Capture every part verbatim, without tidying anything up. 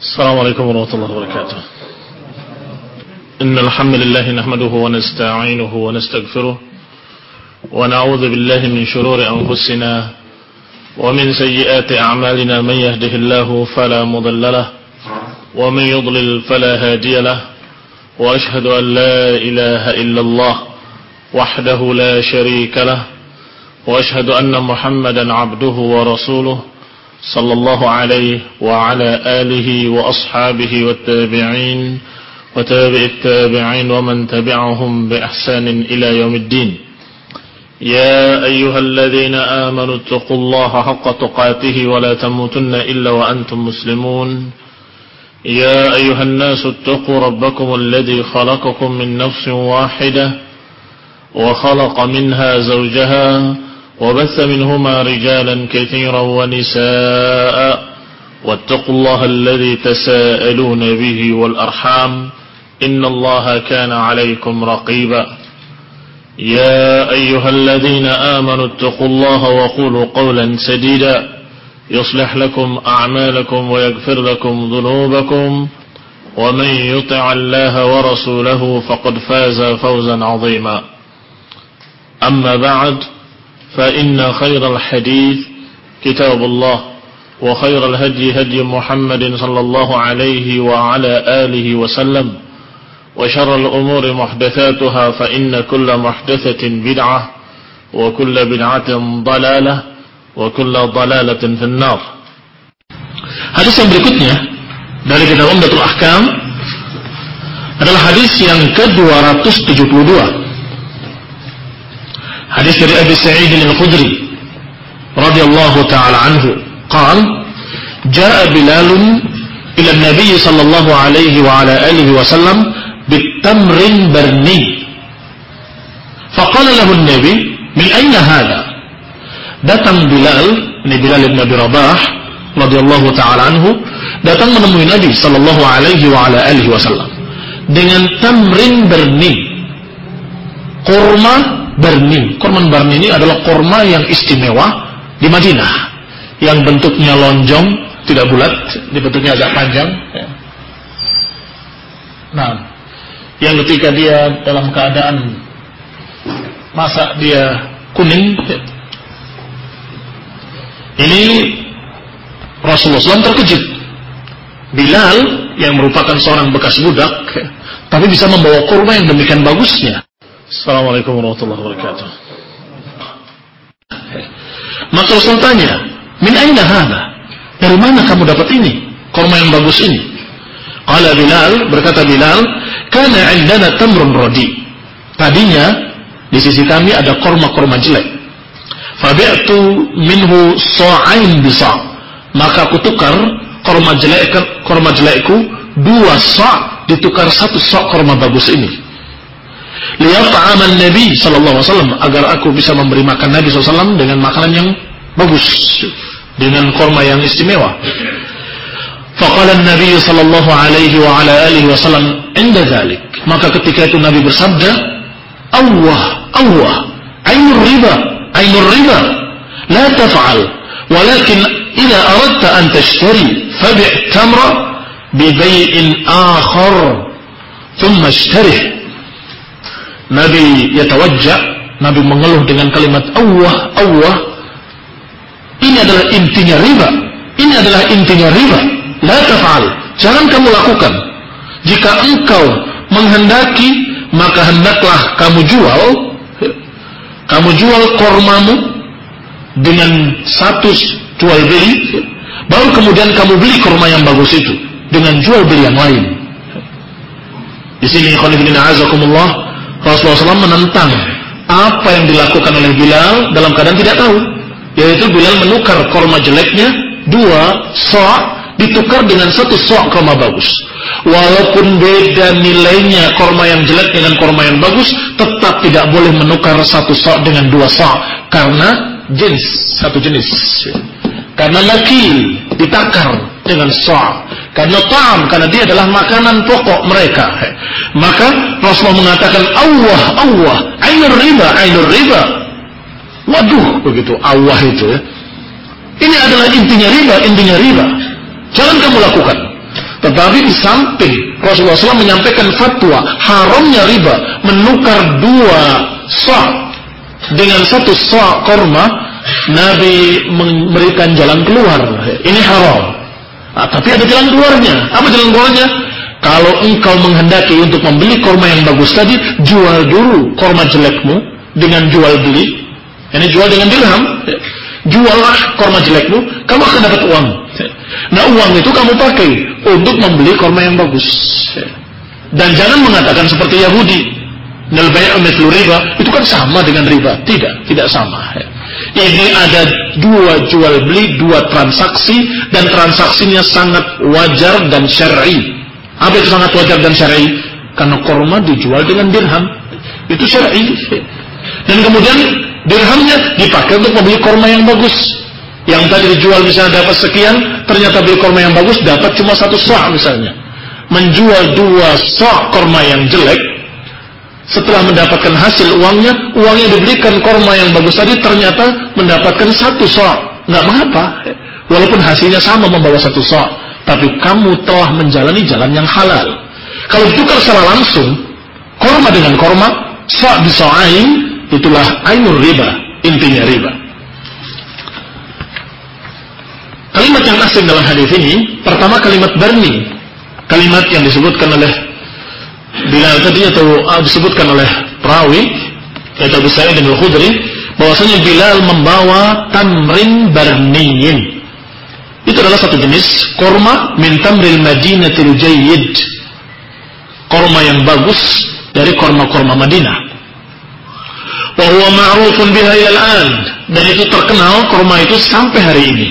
السلام عليكم ورحمة الله وبركاته. إن الحمد لله نحمده ونستعينه ونستغفره ونعوذ بالله من شرور أنفسنا ومن سيئات أعمالنا. من يهده الله فلا مضل له ومن يضلل فلا هادي له وأشهد أن لا إله إلا الله وحده لا شريك له وأشهد أن محمدا عبده ورسوله صلى الله عليه وعلى آله وأصحابه والتابعين وتابع التابعين ومن تبعهم بإحسان إلى يوم الدين. يا أيها الذين آمنوا اتقوا الله حق تقاته ولا تموتن إلا وأنتم مسلمون. يا أيها الناس اتقوا ربكم الذي خلقكم من نفس واحدة وخلق منها زوجها وبث منهما رجالا كثيرا ونساء واتقوا الله الذي تساءلون به والأرحام إن الله كان عليكم رقيبا. يا أيها الذين آمنوا اتقوا الله وقولوا قولا سديدا يصلح لكم أعمالكم ويغفر لكم ذنوبكم ومن يطع الله ورسوله فقد فاز فوزا عظيما. أما بعد فإن خير الحديث كتاب الله وخير الهدي هدي محمد صلى الله عليه وعلى آله وسلم وشر الأمور محدثاتها فإن كل محدثة بدعة وكل بدعة ضلالة وكل ضلالة في النار. Hadis yang berikutnya dari kitab Umdatul Ahkam adalah hadis yang ke dua ratus tujuh puluh dua. Hadis dari Abi Sa'id Al-Khudri radhiyallahu ta'ala anhu qala jaa Bilal ila Nabi sallallahu alaihi wa ala alihi wa sallam bitamrin barni faqala lahu an-nabi min ayna hadha. Datang Bilal, ini Bilal bin Abi Rabah radhiyallahu ta'ala anhu, datang menemui Nabi sallallahu alaihi wa ala alihi wa sallam dengan tamrin barni, kurma barni. Kurma barni ini adalah kurma yang istimewa di Madinah, yang bentuknya lonjong, tidak bulat, bentuknya agak panjang. Nah, yang ketika dia dalam keadaan masak dia kuning. Ini Rasulullah shallallahu alaihi wasallam terkejut. Bilal yang merupakan seorang bekas budak, tapi bisa membawa kurma yang demikian bagusnya. Assalamualaikum warahmatullahi wabarakatuh. Maka Rasul tanya, min aina hadha? Dari mana kamu dapat ini? Kurma yang bagus ini. Qala Bilal, berkata Bilal, kana indana tamrun radi. Tadinya di sisi kami ada kurma-kurma jelek. Fabi'tu minhu sa'ain bisa'. Maka aku tukar kurma jelek kurma jelekku dua sa' ditukar satu sa' kurma bagus ini. Liyat'aman Nabi sallallahu alaihi wasallam, agar aku bisa memberi makan Nabi sallallahu alaihi wasallam dengan makanan yang bagus, dengan kurma yang istimewa. Faqala Nabi sallallahu alaihi wa ala alihi wasallam inda dzalik. Maka ketika itu Nabi bersabda, Allah, Allah, ainur riba, ainur riba, la taf'al, walakin idza aradta an tashtari fabi' tamra bi bay'in akhar thumma ishtarih. Nabi yatawajja, Nabi mengeluh dengan kalimat Allah, Allah. Ini adalah intinya riba. Ini adalah intinya riba. La taf'al, jangan kamu lakukan. Jika engkau menghendaki, maka hendaklah kamu jual, kamu jual kormamu dengan satu jual beli, baru kemudian kamu beli korma yang bagus itu dengan jual beli yang lain. Di sini khonifidina azakumullah, Rasulullah shallallahu alaihi wasallam menentang apa yang dilakukan oleh Bilal dalam keadaan tidak tahu, yaitu Bilal menukar korma jeleknya dua sa' ditukar dengan satu sa' korma bagus. Walaupun beda nilainya korma yang jelek dengan korma yang bagus, tetap tidak boleh menukar satu sa' dengan dua sa' karena jenis, satu jenis. Karena nakil ditakar dengan sa', karena ta'am, karena dia adalah makanan pokok mereka. Maka Rasulullah mengatakan Allah, Allah, ainur riba, ainur riba. Waduh, begitu Allah itu ya. Ini adalah intinya riba, intinya riba. Jangan kamu lakukan. Tetapi di samping Rasulullah shallallahu alaihi wasallam menyampaikan fatwa haramnya riba, menukar dua sa' dengan satu sa' korma, Nabi memberikan jalan keluar. Ini haram. Nah, tapi ada jalan keluarnya. Apa jalan keluarnya? Kalau engkau menghendaki untuk membeli korma yang bagus tadi, jual dulu korma jelekmu dengan jual beli. Ini jual dengan dirham. Juallah korma jelekmu, kamu akan dapat uang. Nah, uang itu kamu pakai untuk membeli korma yang bagus. Dan jangan mengatakan seperti Yahudi, nal bai'u mithlu riba, itu kan sama dengan riba. Tidak, tidak sama. Ini ada dua jual beli, dua transaksi, dan transaksinya sangat wajar dan syar'i. Apa itu sangat wajar dan syar'i? Karena korma dijual dengan dirham, itu syar'i. Dan kemudian dirhamnya dipakai untuk membeli korma yang bagus. Yang tadi dijual misalnya dapat sekian, ternyata beli korma yang bagus dapat cuma satu sa' misalnya. Menjual dua sa' korma yang jelek, setelah mendapatkan hasil uangnya, uangnya diberikan korma yang bagus tadi, ternyata mendapatkan satu sa'. Nggak mengapa, walaupun hasilnya sama membawa satu sa', tapi kamu telah menjalani jalan yang halal. Kalau ditukar secara langsung, korma dengan korma, sa' bisa'ain, itulah ainur riba, intinya riba. Kalimat yang asing dalam hadis ini, pertama kalimat barni, kalimat yang disebutkan oleh Bilal tadi atau uh, disebutkan oleh perawi yaitu Abu Sa'id Al-Khudri, bahwasanya Bilal membawa tamrin barniyin. Itu adalah satu jenis korma min tamril madinatil jayyid, korma yang bagus dari korma-korma Madinah. Wa huwa ma'rufun biha ilal, dan itu terkenal korma itu sampai hari ini.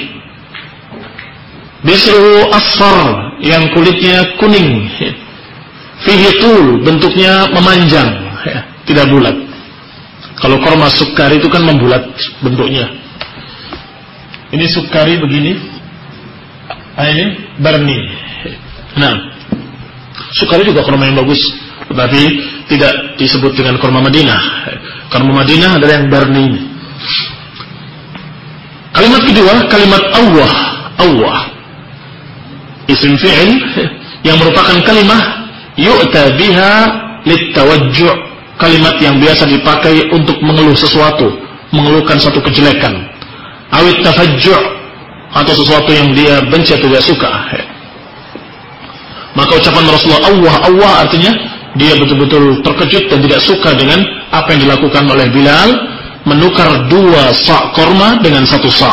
Bisru asfar, yang kulitnya kuning, fihi tul, bentuknya memanjang, tidak bulat. Kalau korma sukari itu kan membulat bentuknya. Ini sukari begini, ini barni. Nah, sukari juga korma yang bagus, tetapi tidak disebut dengan korma Madinah. Korma Madinah adalah yang barni. Kalimat kedua, kalimat Allah, Allah, isim fi'il yang merupakan kalimah yu'ta biha litawajju', kalimat yang biasa dipakai untuk mengeluh sesuatu, mengeluhkan satu kejelekan, awit tafajju', atau sesuatu yang dia benci atau tidak suka. Maka ucapan Rasulullah Allah, Allah artinya dia betul-betul terkejut dan tidak suka dengan apa yang dilakukan oleh Bilal, menukar dua sa' korma dengan satu sa'.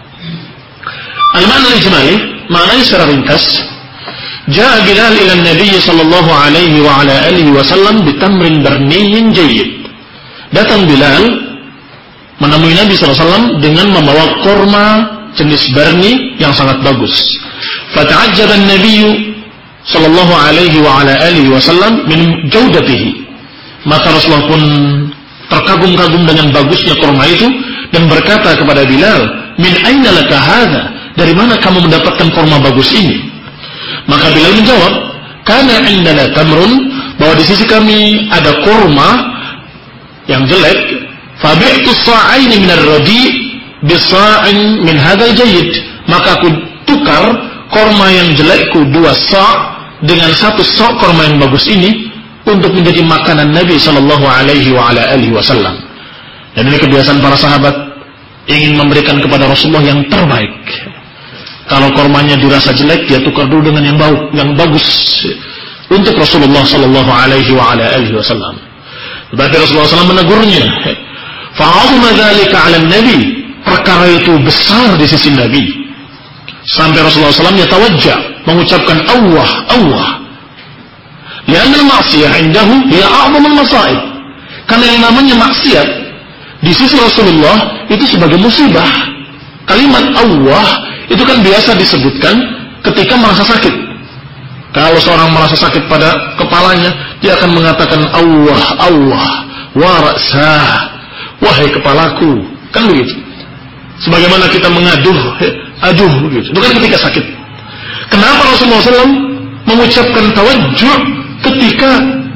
Al-ma'na al-ijmali, maknanya secara ringkas, Ja'a Bilal ila Nabi sallallahu alaihi wa ala alihi wasallam bitamrin barniyin jayyid. Datang Bilal menemui Nabi sallallahu alaihi wasallam dengan membawa korma jenis barni yang sangat bagus. Fata'ajjaba an-nabiy sallallahu alaihi wa ala alihi wasallam min jawdatihi. Maka Rasulullah pun terkagum-kagum dengan bagusnya korma itu dan berkata kepada Bilal, "Min aina laka hadha?" Dari mana kamu mendapatkan korma bagus ini? Maka Bilal menjawab, "Kana indana tamrun," bahwa di sisi kami ada korma yang jelek, "Fabi'tu sa'aini min ar-radi bi sa'in min hadzal jayyid." Maka aku tukar korma yang jelekku dua sa' dengan satu sa' korma yang bagus ini untuk menjadi makanan Nabi sallallahu alaihi wa ala alihi wasallam. Dan ini kebiasaan para sahabat, ingin memberikan kepada Rasulullah yang terbaik. Kalau kormanya dirasa jelek, dia tukar dulu dengan yang bau, yang bagus untuk Rasulullah sallallahu alaihi wa ala alihi wasallam. Tetapi Rasulullah sallallahu alaihi wasallam menegurnya. Fa'azuma dzalika 'ala an-nabi, perkara itu besar di sisi Nabi. Sampai Rasulullah sallallahu alaihi wasallam yatawajja, mengucapkan Allah, Allah. Lianna al-ma'siyah 'indahu hiya a'zamul masa'ib. Karena yang namanya maksiat di sisi Rasulullah itu sebagai musibah. Kalimat Allah itu kan biasa disebutkan ketika merasa sakit. Kalau seorang merasa sakit pada kepalanya, dia akan mengatakan Allah, Allah, wa ra'sah, wahai kepalaku, kan begitu. Sebagaimana kita mengaduh, aduh begitu. Itu kan ketika sakit. Kenapa Rasulullah shallallahu alaihi wasallam mengucapkan tawajjuh ketika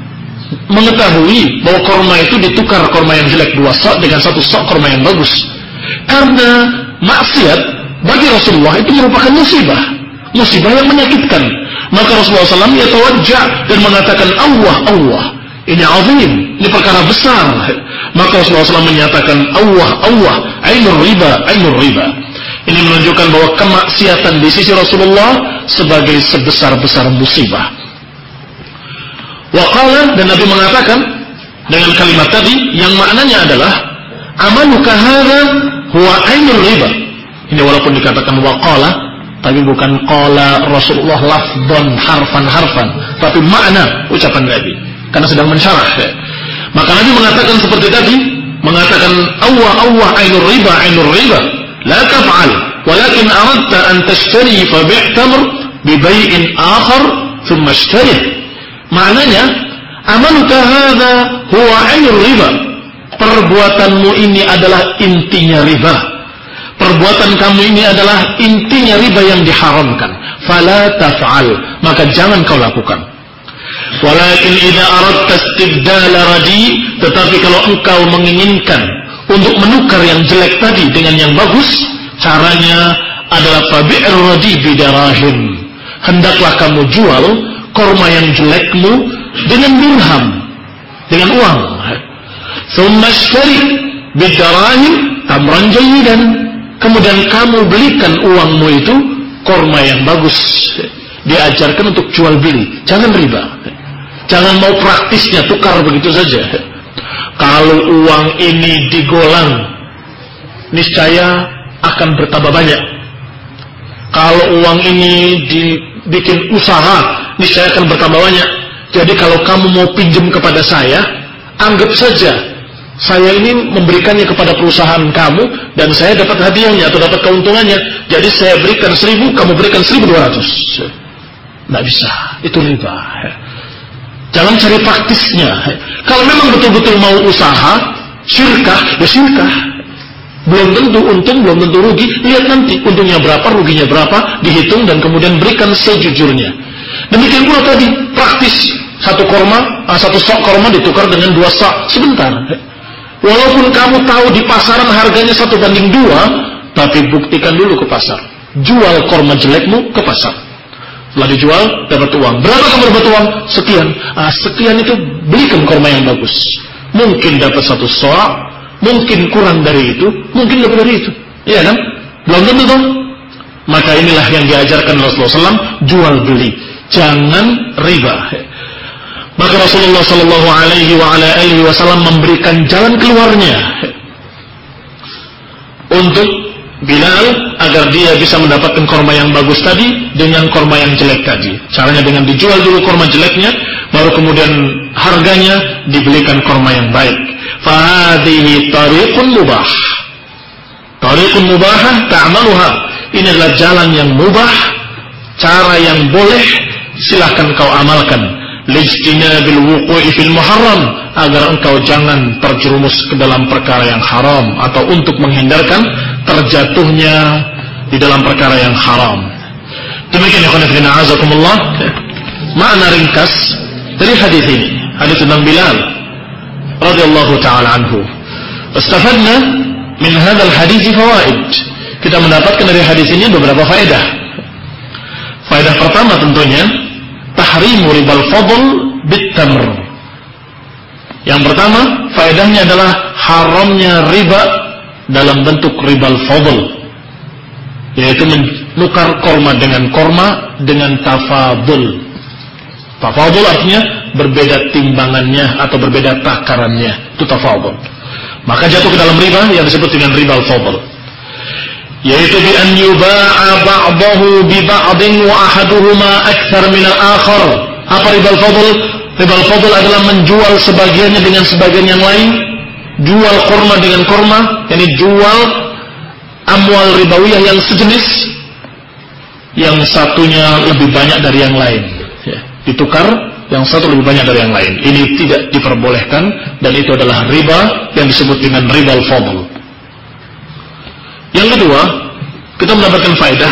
mengetahui bahwa korma itu ditukar korma yang jelek dua sok dengan satu sok korma yang bagus? Karena maksiat bagi Rasulullah itu merupakan musibah, musibah yang menyakitkan. Maka Rasulullah shallallahu alaihi wasallam yatawajja dan mengatakan Allah, Allah. Ini azim, ini perkara besar. Maka Rasulullah shallallahu alaihi wasallam menyatakan Allah, Allah, ainur riba, ainur riba. Ini menunjukkan bahwa kemaksiatan di sisi Rasulullah sebagai sebesar-besar musibah. Wa qala, dan Nabi mengatakan dengan kalimat tadi yang maknanya adalah amaluka hadza huwa ainur riba. Ini walaupun dikatakan wa qala, tapi bukan qala Rasulullah lafdhan harfan harfan, tapi makna ucapan Nabi karena sedang mensyarah. Maka Nabi mengatakan seperti tadi, mengatakan Allah, Allah ainur riba, ainur riba. La taf'al, walakin aradta an tashtari fa bi' tamr bi bay'in akhar thumma ishtari. Maknanya, amaluka hadza huwa 'ainur riba. Perbuatanmu ini adalah intinya riba. Perbuatan kamu ini adalah intinya riba yang diharamkan. Fala taf'al, maka jangan kau lakukan. Walakin idza aradta istibdal radi, tetapi kalau engkau menginginkan untuk menukar yang jelek tadi dengan yang bagus, caranya adalah fabi'ir radi bidarahim. Hendaklah kamu jual korma yang jelekmu dengan dirham, dengan uang. Tsumma ishtari bidarahim tamran jayyidan. Kemudian kamu belikan uangmu itu korma yang bagus. Diajarkan untuk jual beli, jangan riba. Jangan mau praktisnya tukar begitu saja. Kalau uang ini digolang, niscaya akan bertambah banyak. Kalau uang ini dibikin usaha, niscaya akan bertambah banyak. Jadi kalau kamu mau pinjam kepada saya, anggap saja saya ini memberikannya kepada perusahaan kamu dan saya dapat hadiahnya atau dapat keuntungannya. Jadi saya berikan seribu, kamu berikan seribu dua ratus. Tidak bisa, itu riba. Jangan cari praktisnya. Kalau memang betul-betul mau usaha, syirkah, ya syirkah. Belum tentu untung, belum tentu rugi. Lihat nanti untungnya berapa, ruginya berapa, dihitung dan kemudian berikan sejujurnya. Demikian pula tadi praktis. Satu korma, satu sok korma ditukar dengan dua sok sebentar. Walaupun kamu tahu di pasaran harganya satu banding dua, tapi buktikan dulu ke pasar. Jual korma jelekmu ke pasar. Setelah dijual, dapat uang. Berapa kamu dapat uang? Sekian. Ah, sekian itu belikan korma yang bagus. Mungkin dapat satu soak, mungkin kurang dari itu, mungkin lebih dari itu. Iya kan? Belum tentu dong. Maka inilah yang diajarkan Rasulullah shallallahu alaihi wasallam, jual beli. Jangan riba. Maka Rasulullah shallallahu alaihi wasallam memberikan jalan keluarnya untuk Bilal agar dia bisa mendapatkan korma yang bagus tadi dengan korma yang jelek tadi. Caranya dengan dijual dulu korma jeleknya, baru kemudian harganya dibelikan korma yang baik. Fahadihi tariqun mubah. Tariqun mubahah ta'maluha. Ini adalah jalan yang mubah, cara yang boleh, silahkan kau amalkan. Lijtinabil wuqu'i fil muharram, agar engkau jangan terjerumus ke dalam perkara yang haram atau untuk menghindarkan terjatuhnya di dalam perkara yang haram. Demikian ya khonifina azakumullah makna ringkas dari hadis ini, hadis tentang Bilal radhiyallahu taala anhu. Istafadna min hadzal hadis fawaid. Kita mendapatkan dari hadis ini beberapa faedah. Faedah pertama tentunya tahrimu ribal fadl bit tamr. Yang pertama, faedahnya adalah haramnya riba dalam bentuk ribal fadl, yaitu menukar korma dengan korma dengan tafadul. Tafadul artinya berbeda timbangannya atau berbeda takarannya, itu tafadul. Maka jatuh ke dalam riba yang disebut dengan ribal fadl, yaitu bi an yuba'a ba'dahu bi ba'din wa ahaduhuma akthar min al-akhar. Apa ribal fadl? Ribal fadl adalah menjual sebagiannya dengan sebagian yang lain. Jual korma dengan korma, yakni jual amwal ribawiyah yang sejenis, yang satunya lebih banyak dari yang lain. Ya, ditukar, yang satu lebih banyak dari yang lain. Ini tidak diperbolehkan dan itu adalah riba yang disebut dengan ribal fadl. Yang kedua, kita mendapatkan faedah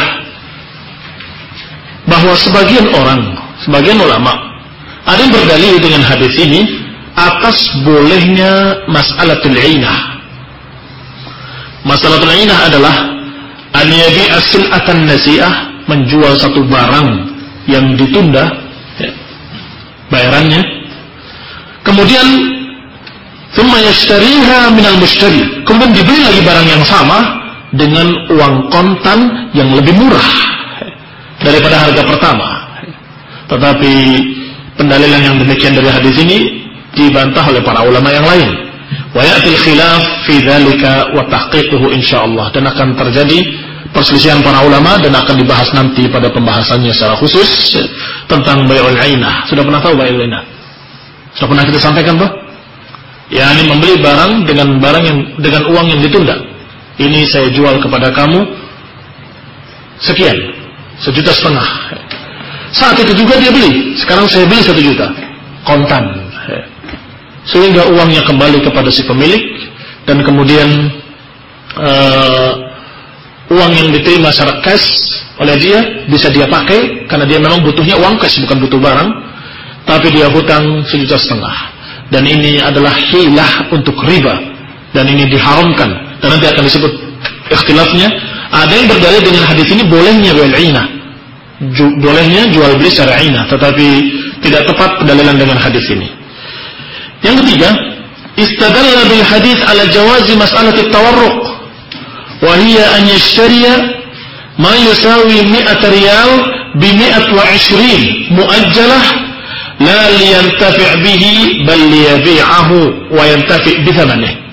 bahwa sebagian orang, sebagian ulama, ada yang berdalil dengan hadis ini atas bolehnya mas'alatul inah. Mas'alatul inah adalah an yabi'a sil'atan nasi'ah, menjual satu barang yang ditunda ya, bayarannya. Kemudian thumma yashtariha minal mushtari, kemudian dibeli lagi barang yang sama dengan uang kontan yang lebih murah daripada harga pertama. Tetapi pendalilan yang demikian dari hadis ini dibantah oleh para ulama yang lain. Wa ya'til khilaf fi dzalika wa tahqiquhu insyaallah, dan akan terjadi perselisihan para ulama dan akan dibahas nanti pada pembahasannya secara khusus tentang bai'ul 'ainah. Sudah pernah tahu bai'ul 'ainah? Sudah pernah kita sampaikan, Pak? Ya, ini membeli barang dengan barang yang dengan uang yang ditunda. Ini saya jual kepada kamu sekian, sejuta setengah. Saat itu juga dia beli. Sekarang saya beli satu juta, kontan. Sehingga uangnya kembali kepada si pemilik, dan kemudian uh, uang yang diterima secara cash oleh dia bisa dia pakai karena dia memang butuhnya uang cash, bukan butuh barang. Tapi dia hutang sejuta setengah, dan ini adalah hilah untuk riba, dan ini diharamkan. Dan nanti akan disebut ikhtilafnya. Ada yang berdalil dengan hadis ini bolehnya bai'ul 'ainah, Ju- bolehnya jual beli secara 'ainah, tetapi tidak tepat pendalilan dengan hadis ini. Yang ketiga, istadalla bil hadis ala jawazi mas'alati at-tawarruq, wa hiya an yashtariya ma yusawi mi'at riyal bi mi'at wa ishrin muajjalah la liyantafi' bihi bal liyabi'ahu wa yantafi' bi thamanihi.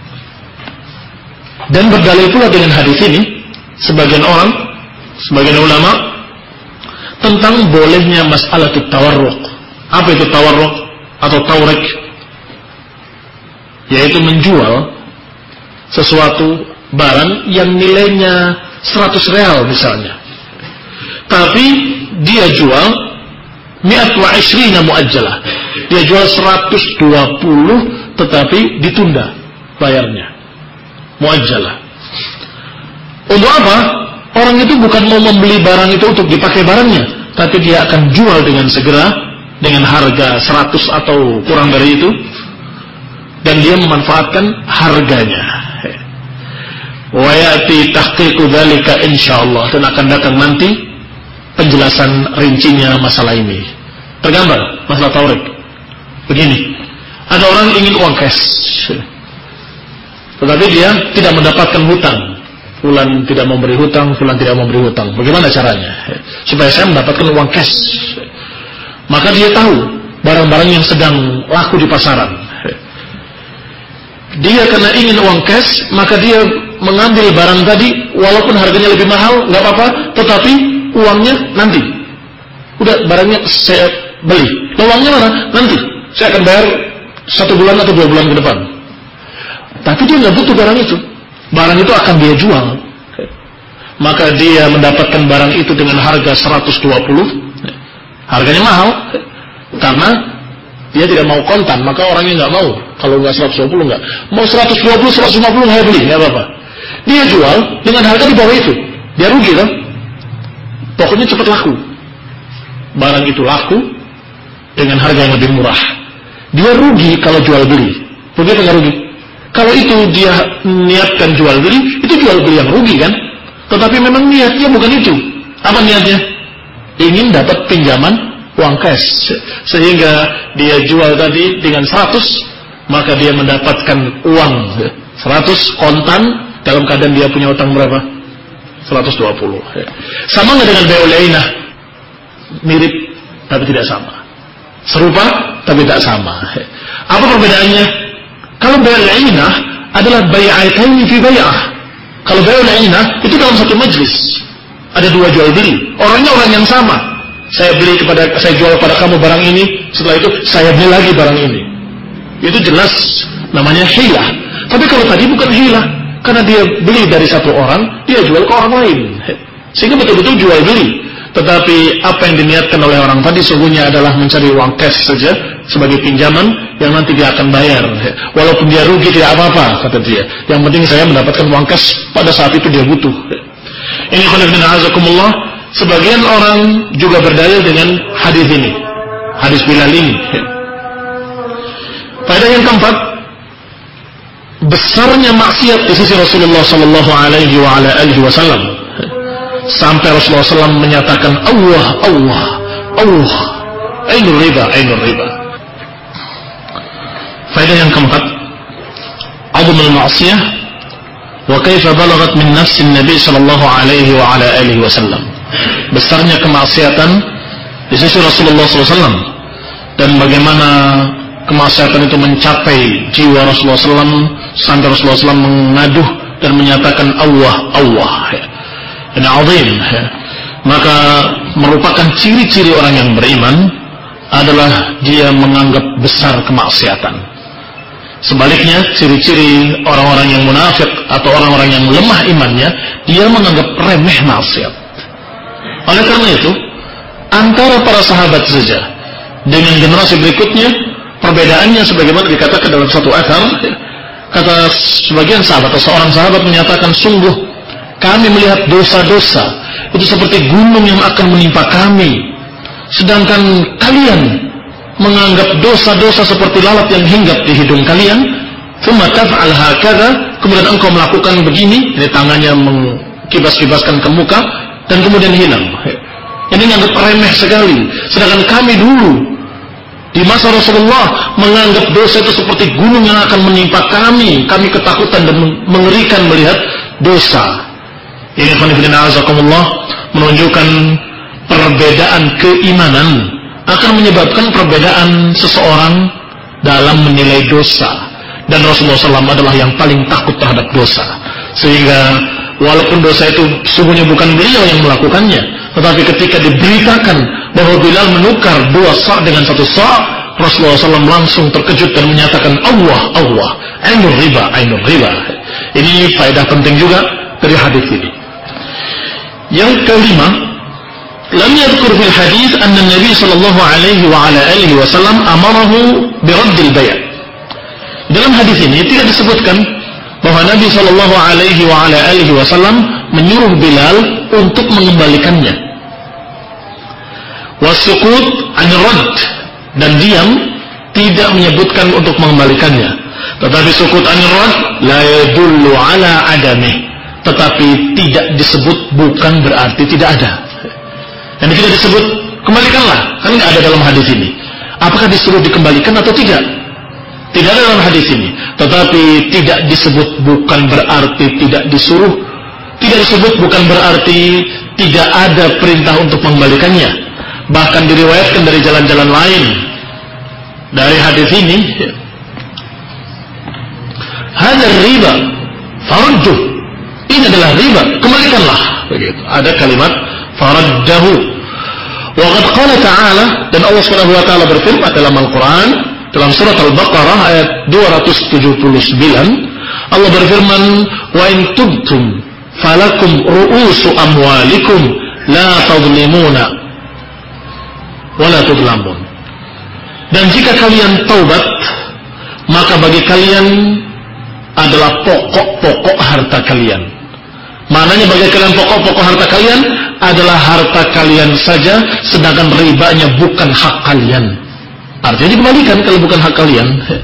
Dan berdalil pula dengan hadis ini sebagian orang, sebagian ulama, tentang bolehnya mas'alatut tawarruq. Apa itu tawarruq atau tawrik? Yaitu menjual sesuatu barang yang nilainya seratus real misalnya, tapi dia jual mi'at wa ishrina muajjalah, dia jual seratus dua puluh tetapi ditunda bayarnya, muajjalah. Untuk apa? Orang itu bukan mau membeli barang itu untuk dipakai barangnya, tapi dia akan jual dengan segera dengan harga seratus atau kurang dari itu, dan dia memanfaatkan harganya. Wa ya'ti tahqiqu dzalika insyaallah, dan akan datang nanti penjelasan rincinya masalah ini. Tergambar masalah tawrik. Begini, ada orang ingin uang cash, tetapi dia tidak mendapatkan hutang. Fulan tidak memberi hutang, fulan tidak memberi hutang. Bagaimana caranya supaya saya mendapatkan uang cash? Maka dia tahu barang-barang yang sedang laku di pasaran. Dia karena ingin uang cash, maka dia mengambil barang tadi walaupun harganya lebih mahal, nggak apa-apa, tetapi uangnya nanti. Udah, barangnya saya beli, uangnya mana? Nanti saya akan bayar satu bulan atau dua bulan ke depan. Tapi dia nggak butuh barang itu. Barang itu akan dia jual. Maka dia mendapatkan barang itu dengan harga seratus dua puluh. Harganya mahal karena dia tidak mau kontan, maka orangnya nggak mau. Kalau nggak seratus dua puluh nggak mau, seratus dua puluh, seratus lima puluh saya beli, nggak apa-apa. Dia jual dengan harga di bawah itu, dia rugi kan? Pokoknya cepat laku. Barang itu laku dengan harga yang lebih murah. Dia rugi kalau jual beli. Rugi atau nggak rugi? Kalau itu dia niatkan jual beli, itu jual beli yang rugi kan? Tetapi memang niatnya bukan itu. Apa niatnya? Ingin dapat pinjaman uang cash, sehingga dia jual tadi dengan seratus, maka dia mendapatkan uang seratus kontan dalam keadaan dia punya utang berapa? seratus dua puluh. Sama nggak dengan bai'ul 'ainah? Mirip tapi tidak sama. Serupa tapi tidak sama. Apa perbedaannya? Kalau bai'ul 'ainah adalah bai'ataini fi bai'ah. Kalau bai'ul 'ainah itu dalam satu majlis. Ada dua jual beli. Orangnya orang yang sama. Saya beli kepada saya jual pada kamu barang ini, setelah itu saya beli lagi barang ini. Itu jelas namanya hilah. Tapi kalau tadi bukan hilah, karena dia beli dari satu orang, dia jual ke orang lain. Sehingga betul-betul jual beli. Tetapi apa yang diniatkan oleh orang tadi sungguhnya adalah mencari uang cash saja sebagai pinjaman yang nanti dia akan bayar. Walaupun dia rugi tidak apa-apa, kata dia. Yang penting saya mendapatkan uang cash pada saat itu dia butuh. Ini khonibin azakumullah. Sebagian orang juga berdalil dengan hadis ini, hadis Bilal ini. Faedah yang keempat, besarnya maksiat di sisi Rasulullah Sallallahu Alaihi Wasallam. Sampai Rasulullah Sallallahu Alaihi Wasallam menyatakan Allah, Allah Allah. Ainul riba, ainul riba. Faedah yang keempat, azmul ma'siyah wa kaifa balagat min nafsi Nabi sallallahu alaihi wa ala alihi wasallam. Besarnya kemaksiatan di sisi Rasulullah sallallahu alaihi wasallam dan bagaimana kemaksiatan itu mencapai jiwa Rasulullah sallallahu alaihi wasallam sampai Rasulullah sallallahu alaihi wasallam mengaduh dan menyatakan Allah, Allah. Ini azim. Maka merupakan ciri-ciri orang yang beriman adalah dia menganggap besar kemaksiatan. Sebaliknya, ciri-ciri orang-orang yang munafik atau orang-orang yang lemah imannya, dia menganggap remeh maksiat. Oleh karena itu, antara para sahabat saja dengan generasi berikutnya, perbedaannya sebagaimana dikatakan dalam satu athar, kata sebagian sahabat atau seorang sahabat menyatakan, sungguh kami melihat dosa-dosa itu seperti gunung yang akan menimpa kami, sedangkan kalian menganggap dosa-dosa seperti lalat yang hinggap di hidung kalian. Thumma taf'al hakadha, kemudian engkau melakukan begini, ini tangannya mengkibas-kibaskan ke muka dan kemudian hilang. Ini menganggap remeh sekali. Sedangkan kami dulu di masa Rasulullah menganggap dosa itu seperti gunung yang akan menimpa kami. Kami ketakutan dan mengerikan melihat dosa. Ini khonifidina menunjukkan perbedaan keimanan akan menyebabkan perbedaan seseorang dalam menilai dosa. Dan Rasulullah shallallahu alaihi wasallam adalah yang paling takut terhadap dosa. Sehingga walaupun dosa itu sungguhnya bukan beliau yang melakukannya, tetapi ketika diberitakan bahwa Bilal menukar dua sa' dengan satu sa', Rasulullah shallallahu alaihi wasallam langsung terkejut dan menyatakan Allah, Allah, ainul riba, ainul riba. Ini faedah penting juga dari hadis ini. Yang kelima, lam yadhkur fil hadis anna Nabi sallallahu alaihi wa ala alihi wasallam amarahu bi raddil bay'. Dalam hadis ini tidak disebutkan bahwa Nabi sallallahu alaihi wa ala alihi wasallam menyuruh Bilal untuk mengembalikannya. Wasukut an radd, dan diam tidak menyebutkan untuk mengembalikannya. Tetapi sukut an radd la yadullu ala adamih, tetapi tidak disebut bukan berarti tidak ada. Dan tidak disebut kembalikanlah, kan nggak ada dalam hadis ini. Apakah disuruh dikembalikan atau tidak? Tidak ada dalam hadis ini. Tetapi tidak disebut bukan berarti tidak disuruh. Tidak disebut bukan berarti tidak ada perintah untuk mengembalikannya. Bahkan diriwayatkan dari jalan-jalan lain dari hadis ini. Hadar riba, farudduh. Ini adalah riba, kembalikanlah. Begitu. Ada kalimat faraddahu. Wa qad qala ta'ala, dan Allah Subhanahu wa taala berfirman dalam Al-Qur'an dalam surat Al-Baqarah ayat dua ratus tujuh puluh sembilan, Allah berfirman, wa in tubtum falakum ru'usu amwalikum la tadlimuna wa la tudlamun. Dan jika kalian taubat, maka bagi kalian adalah pokok-pokok harta kalian. Maknanya bagi kalian pokok-pokok harta kalian adalah harta kalian saja, sedangkan ribanya bukan hak kalian. Artinya dikembalikan kalau bukan hak kalian.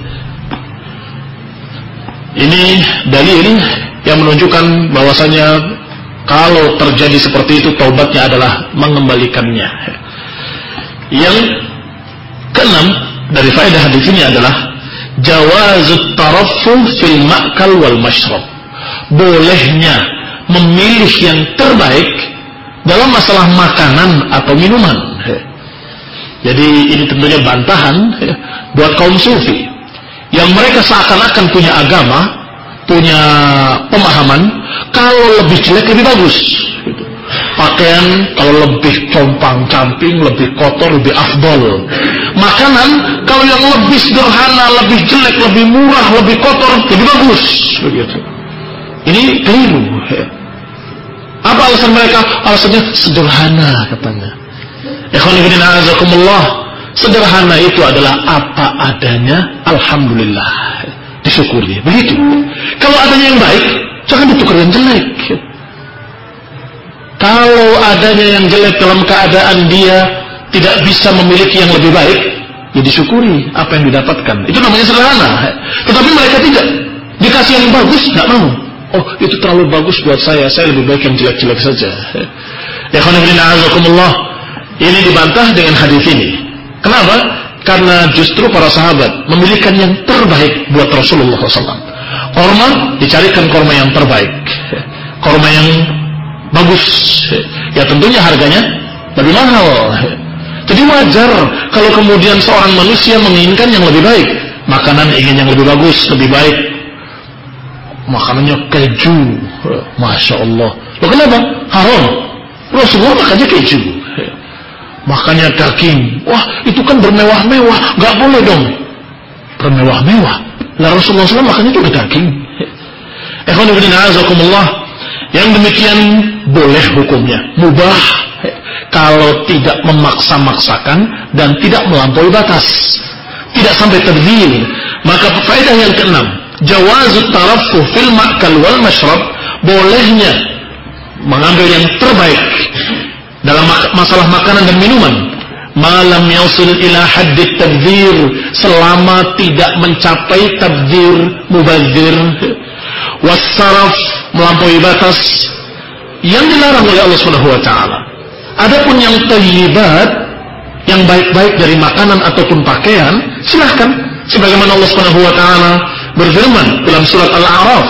Ini dalil yang menunjukkan bahwasanya kalau terjadi seperti itu, taubatnya adalah mengembalikannya. Yang keenam dari faedah hadis ini adalah jawazut taraffuh fil ma'kal wal mashrab. Bolehnya memilih yang terbaik dalam masalah makanan atau minuman. Jadi ini tentunya bantahan buat kaum sufi yang mereka seakan-akan punya agama, punya pemahaman, kalau lebih jelek lebih bagus. Pakaian kalau lebih compang-camping, lebih kotor, lebih afdol. Makanan kalau yang lebih sederhana, lebih jelek, lebih murah, lebih kotor, lebih bagus. Begitu. Ini keliru. Apa alasan mereka? Alasannya sederhana katanya. Ikhwan fillah azakumullah, sederhana itu adalah apa adanya, alhamdulillah, disyukuri. Begitu. Kalau adanya yang baik, jangan ditukar yang jelek. Kalau adanya yang jelek dalam keadaan dia tidak bisa memiliki yang lebih baik, ya disyukuri apa yang didapatkan. Itu namanya sederhana. Tetapi mereka tidak. Dikasih yang bagus, nggak mau. Oh, itu terlalu bagus buat saya. Saya lebih baik yang jelek-jelek saja. Ikhwan fillah azakumullah, Ini dibantah dengan hadis ini. Kenapa? Karena justru para sahabat memilihkan yang terbaik buat Rasulullah shallallahu alaihi wasallam. Korma dicarikan korma yang terbaik, korma yang bagus. Ya tentunya harganya lebih mahal. Jadi wajar kalau kemudian seorang manusia menginginkan yang lebih baik. Makanan ingin yang lebih bagus, lebih baik. Makanannya keju, masya Allah. Loh kenapa? Haram. Rasulullah makannya keju. Makannya daging. Wah itu kan bermewah-mewah, nggak boleh dong. Bermewah-mewah. Lah Rasulullah shallallahu alaihi wasallam makannya juga daging. Ikhwan fillah a'azakumullah. Yang demikian boleh hukumnya, mubah kalau tidak memaksa-maksakan dan tidak melampaui batas, tidak sampai tergil. Maka faedah yang keenam, jawazut taraffuh fil ma'kal wal mashrab, bolehnya mengambil yang terbaik dalam masalah makanan dan minuman, malam yasil ila haddit tabdzir, selama tidak mencapai tabdzir mubadzir, wassaraf, melampaui batas yang dilarang oleh Allah Subhanahu wa taala. Adapun yang thayyibat, yang baik-baik dari makanan ataupun pakaian, silahkan. Sebagaimana Allah Subhanahu wa taala berfirman dalam surat Al-A'raf,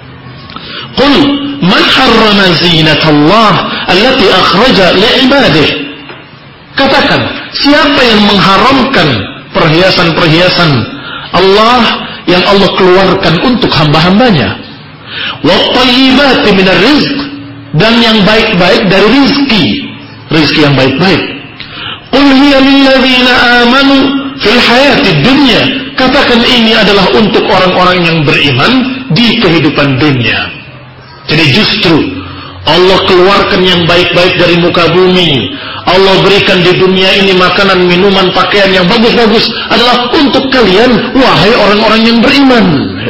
"Qul man harrama zinatallah allati akhraja li'ibadihi." Katakan, siapa yang mengharamkan perhiasan-perhiasan Allah yang Allah keluarkan untuk hamba-hambanya? Wat-thayyibati minar rizq, dan yang baik-baik dari rizki, rizki yang baik-baik. Qul hiya lilladzina amanu fil hayatid dunya. Katakan ini adalah untuk orang-orang yang beriman di kehidupan dunia. Jadi justru Allah keluarkan yang baik-baik dari muka bumi. Allah berikan di dunia ini makanan, minuman, pakaian yang bagus-bagus adalah untuk kalian, wahai orang-orang yang beriman.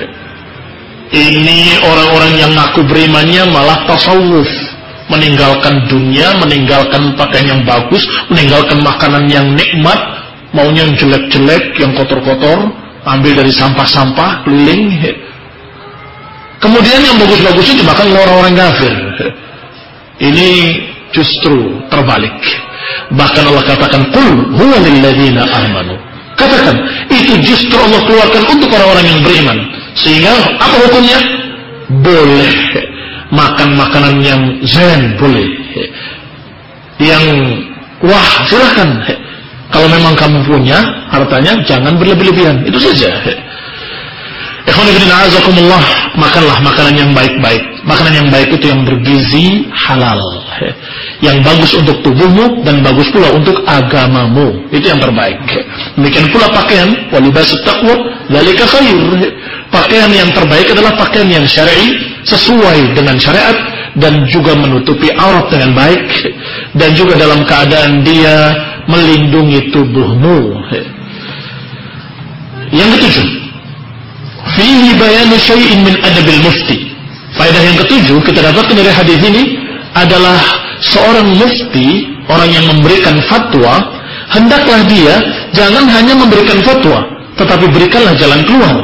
Ini orang-orang yang ngaku berimannya malah tasawuf, meninggalkan dunia, meninggalkan pakaian yang bagus, meninggalkan makanan yang nikmat, maunya yang jelek-jelek, yang kotor-kotor, ambil dari sampah-sampah keliling. Kemudian yang bagus-bagusnya dimakan oleh orang-orang kafir. Ini justru terbalik. Bahkan Allah katakan, "Qul huwa lilladzina amanu." Katakan, itu justru Allah keluarkan untuk orang-orang yang beriman. Sehingga apa hukumnya? Boleh makan makanan yang zen, boleh. Yang wah, silahkan. Kalau memang kamu punya hartanya, jangan berlebih-lebihan. Itu saja. Ikhwan fillah a'azakumullah, makanlah makanan yang baik-baik. Makanan yang baik itu yang bergizi, halal, yang bagus untuk tubuhmu dan bagus pula untuk agamamu. Itu yang terbaik. Demikian pula pakaian, walibasut taqwa dzalika khair. Pakaian yang terbaik adalah pakaian yang syar'i, sesuai dengan syariat, dan juga menutupi aurat dengan baik, dan juga dalam keadaan dia melindungi tubuhmu. Yang ketujuh, fihi bayanu syai'in min adabil mufti. Faedah yang ketujuh kita dapatkan dari hadis ini adalah seorang mufti, orang yang memberikan fatwa, hendaklah dia jangan hanya memberikan fatwa, tetapi berikanlah jalan keluar.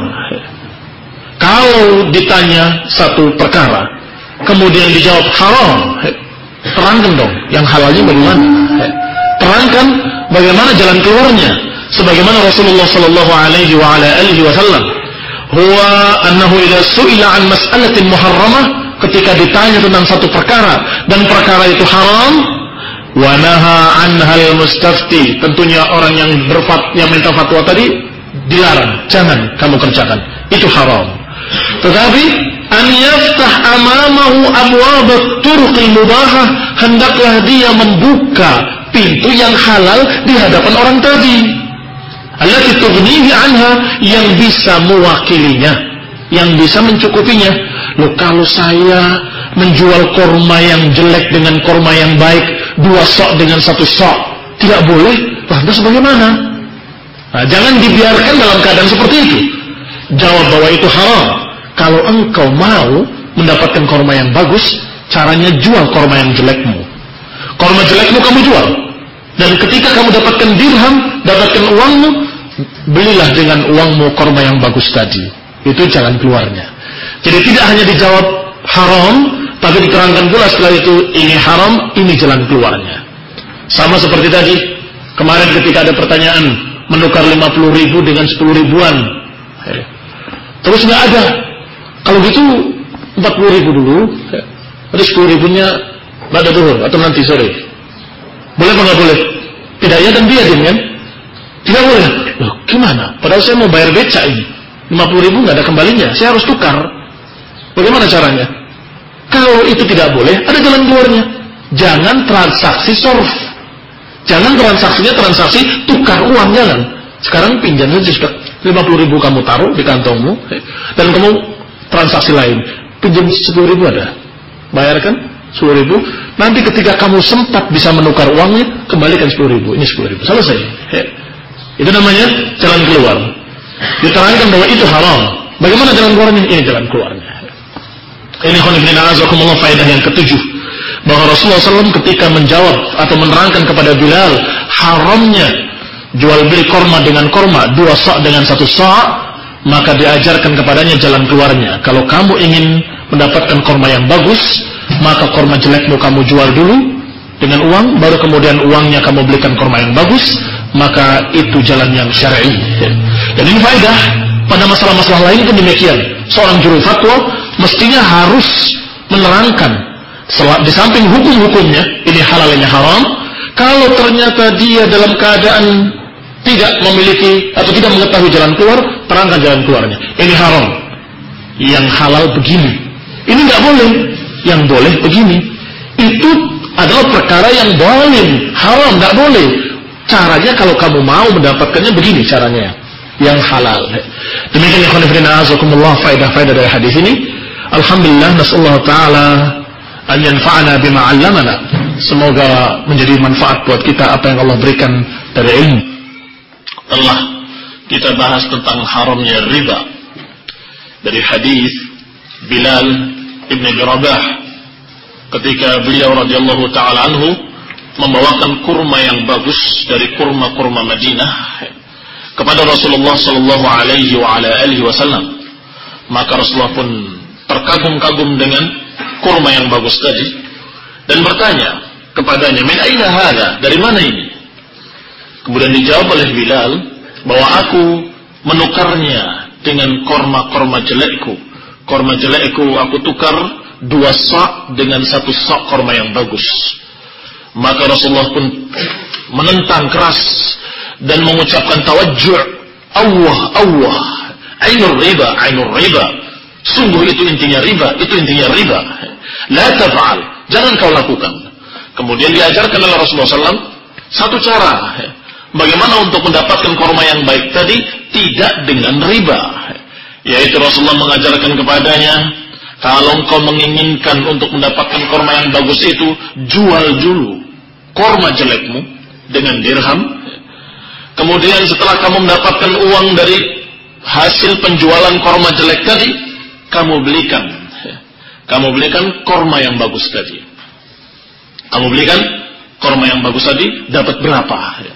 Kalau ditanya satu perkara, kemudian dijawab haram, terangkan dong yang halalnya bagaimana. Terangkan bagaimana jalan keluarnya. Sebagaimana Rasulullah Sallallahu Alaihi Wasallam, huwa annahu idza su'ila an mas'alatin muharramah, ketika ditanya tentang satu perkara dan perkara itu haram, wa naha anhal mustafti, tentunya orang yang berfat yang minta fatwa tadi dilarang, jangan kamu kerjakan, itu haram. Tetapi an yaftah amamahu abwabat turuqil mubahah, hendaklah dia membuka pintu yang halal di hadapan orang tadi, allati tughnihi anha, yang bisa mewakilinya, yang bisa mencukupinya. Loh, kalau saya menjual korma yang jelek dengan korma yang baik, dua sok dengan satu sok, tidak boleh, lantas bagaimana? Nah, jangan dibiarkan dalam keadaan seperti itu. Jawab bahwa itu haram. Kalau engkau mau mendapatkan korma yang bagus, caranya jual korma yang jelekmu. Korma jelekmu kamu jual, dan ketika kamu dapatkan dirham, dapatkan uangmu, belilah dengan uangmu korma yang bagus tadi. Itu jalan keluarnya. Jadi tidak hanya dijawab haram, tapi diterangkan pula setelah itu, ini haram, ini jalan keluarnya. Sama seperti tadi, kemarin ketika ada pertanyaan menukar lima puluh ribu dengan sepuluh ribuan, terus nggak ada. Kalau gitu empat puluh ribu dulu, ada sepuluh ribunya pada duhur atau nanti sore. Boleh apa nggak boleh? Tidak ya dan dia diam kan? Tidak boleh. Loh, gimana? Padahal saya mau bayar beca ini, lima puluh ribu nggak ada kembalinya, saya harus tukar. Bagaimana caranya? Kalau itu tidak boleh, ada jalan keluarnya. Jangan transaksi sorf. Jangan transaksinya transaksi tukar uang, jangan. Sekarang pinjam saja sudah lima puluh ribu kamu taruh di kantongmu, dan kamu transaksi lain. Pinjam sepuluh ribu ada. Bayarkan sepuluh ribu. Nanti ketika kamu sempat bisa menukar uangnya, kembalikan sepuluh ribu. Ini sepuluh ribu. Selesai. Itu namanya jalan keluar. Diterangkan bahwa itu haram. Bagaimana jalan keluarnya? Ini jalan keluarnya. Ini khonibin a'azakumullah faedah yang ketujuh, bahwa Rasulullah shallallahu alaihi wasallam ketika menjawab atau menerangkan kepada Bilal haramnya jual beli korma dengan korma, dua sa' dengan satu sa', maka diajarkan kepadanya jalan keluarnya. Kalau kamu ingin mendapatkan korma yang bagus, maka korma jelekmu kamu jual dulu dengan uang, baru kemudian uangnya kamu belikan korma yang bagus, maka itu jalan yang syar'i. Dan ini faedah pada masalah-masalah lain pun demikian. Seorang juru fatwa mestinya harus menerangkan di samping hukum-hukumnya, ini halal ini haram. Kalau ternyata dia dalam keadaan tidak memiliki atau tidak mengetahui jalan keluar, terangkan jalan keluarnya. Ini haram, yang halal begini. Ini nggak boleh, yang boleh begini. Itu adalah perkara yang zalim, haram, nggak boleh. Caranya kalau kamu mau mendapatkannya begini caranya, yang halal. Demikian ikhwan fillah azakumullah faedah-faedah dari hadis ini. Alhamdulillah, nasallahu taala an yanfa'ana bima 'allamana. Semoga menjadi manfaat buat kita apa yang Allah berikan dari ilmu. Telah kita bahas tentang haramnya riba dari hadis Bilal ibn Rabah ketika beliau radhiyallahu taala anhu membawakan kurma yang bagus dari kurma-kurma Madinah kepada Rasulullah sallallahu alaihi wa ala alihi wasallam. Maka Rasulullah pun terkagum-kagum dengan kurma yang bagus tadi dan bertanya kepadanya, "Min aina hadha?" Dari mana ini? Kemudian dijawab oleh Bilal bahwa aku menukarnya dengan korma-korma jelekku. Korma jelekku aku tukar dua sa' dengan satu sa' korma yang bagus. Maka Rasulullah pun menentang keras dan mengucapkan tawajju', Allah, Allah, ainur riba, ainur riba. Sungguh itu intinya riba, itu intinya riba. La taf'al, jangan kau lakukan. Kemudian diajarkan oleh Rasulullah shallallahu alaihi wasallam satu cara bagaimana untuk mendapatkan korma yang baik tadi tidak dengan riba, yaitu Rasulullah mengajarkan kepadanya, kalau engkau menginginkan untuk mendapatkan korma yang bagus itu, jual dulu korma jelekmu dengan dirham. Kemudian setelah kamu mendapatkan uang dari hasil penjualan korma jelek tadi, kamu belikan kamu belikan korma yang bagus tadi. Kamu belikan korma yang bagus tadi, dapat berapa?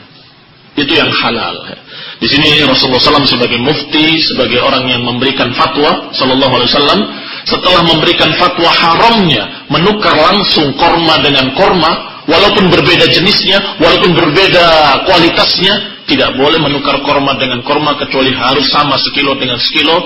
Itu yang halal. Di sini Rasulullah shallallahu alaihi wasallam sebagai mufti, sebagai orang yang memberikan fatwa sallallahu alaihi wasallam, setelah memberikan fatwa haramnya menukar langsung korma dengan korma, walaupun berbeda jenisnya, walaupun berbeda kualitasnya, tidak boleh menukar korma dengan korma kecuali harus sama sekilo dengan sekilo,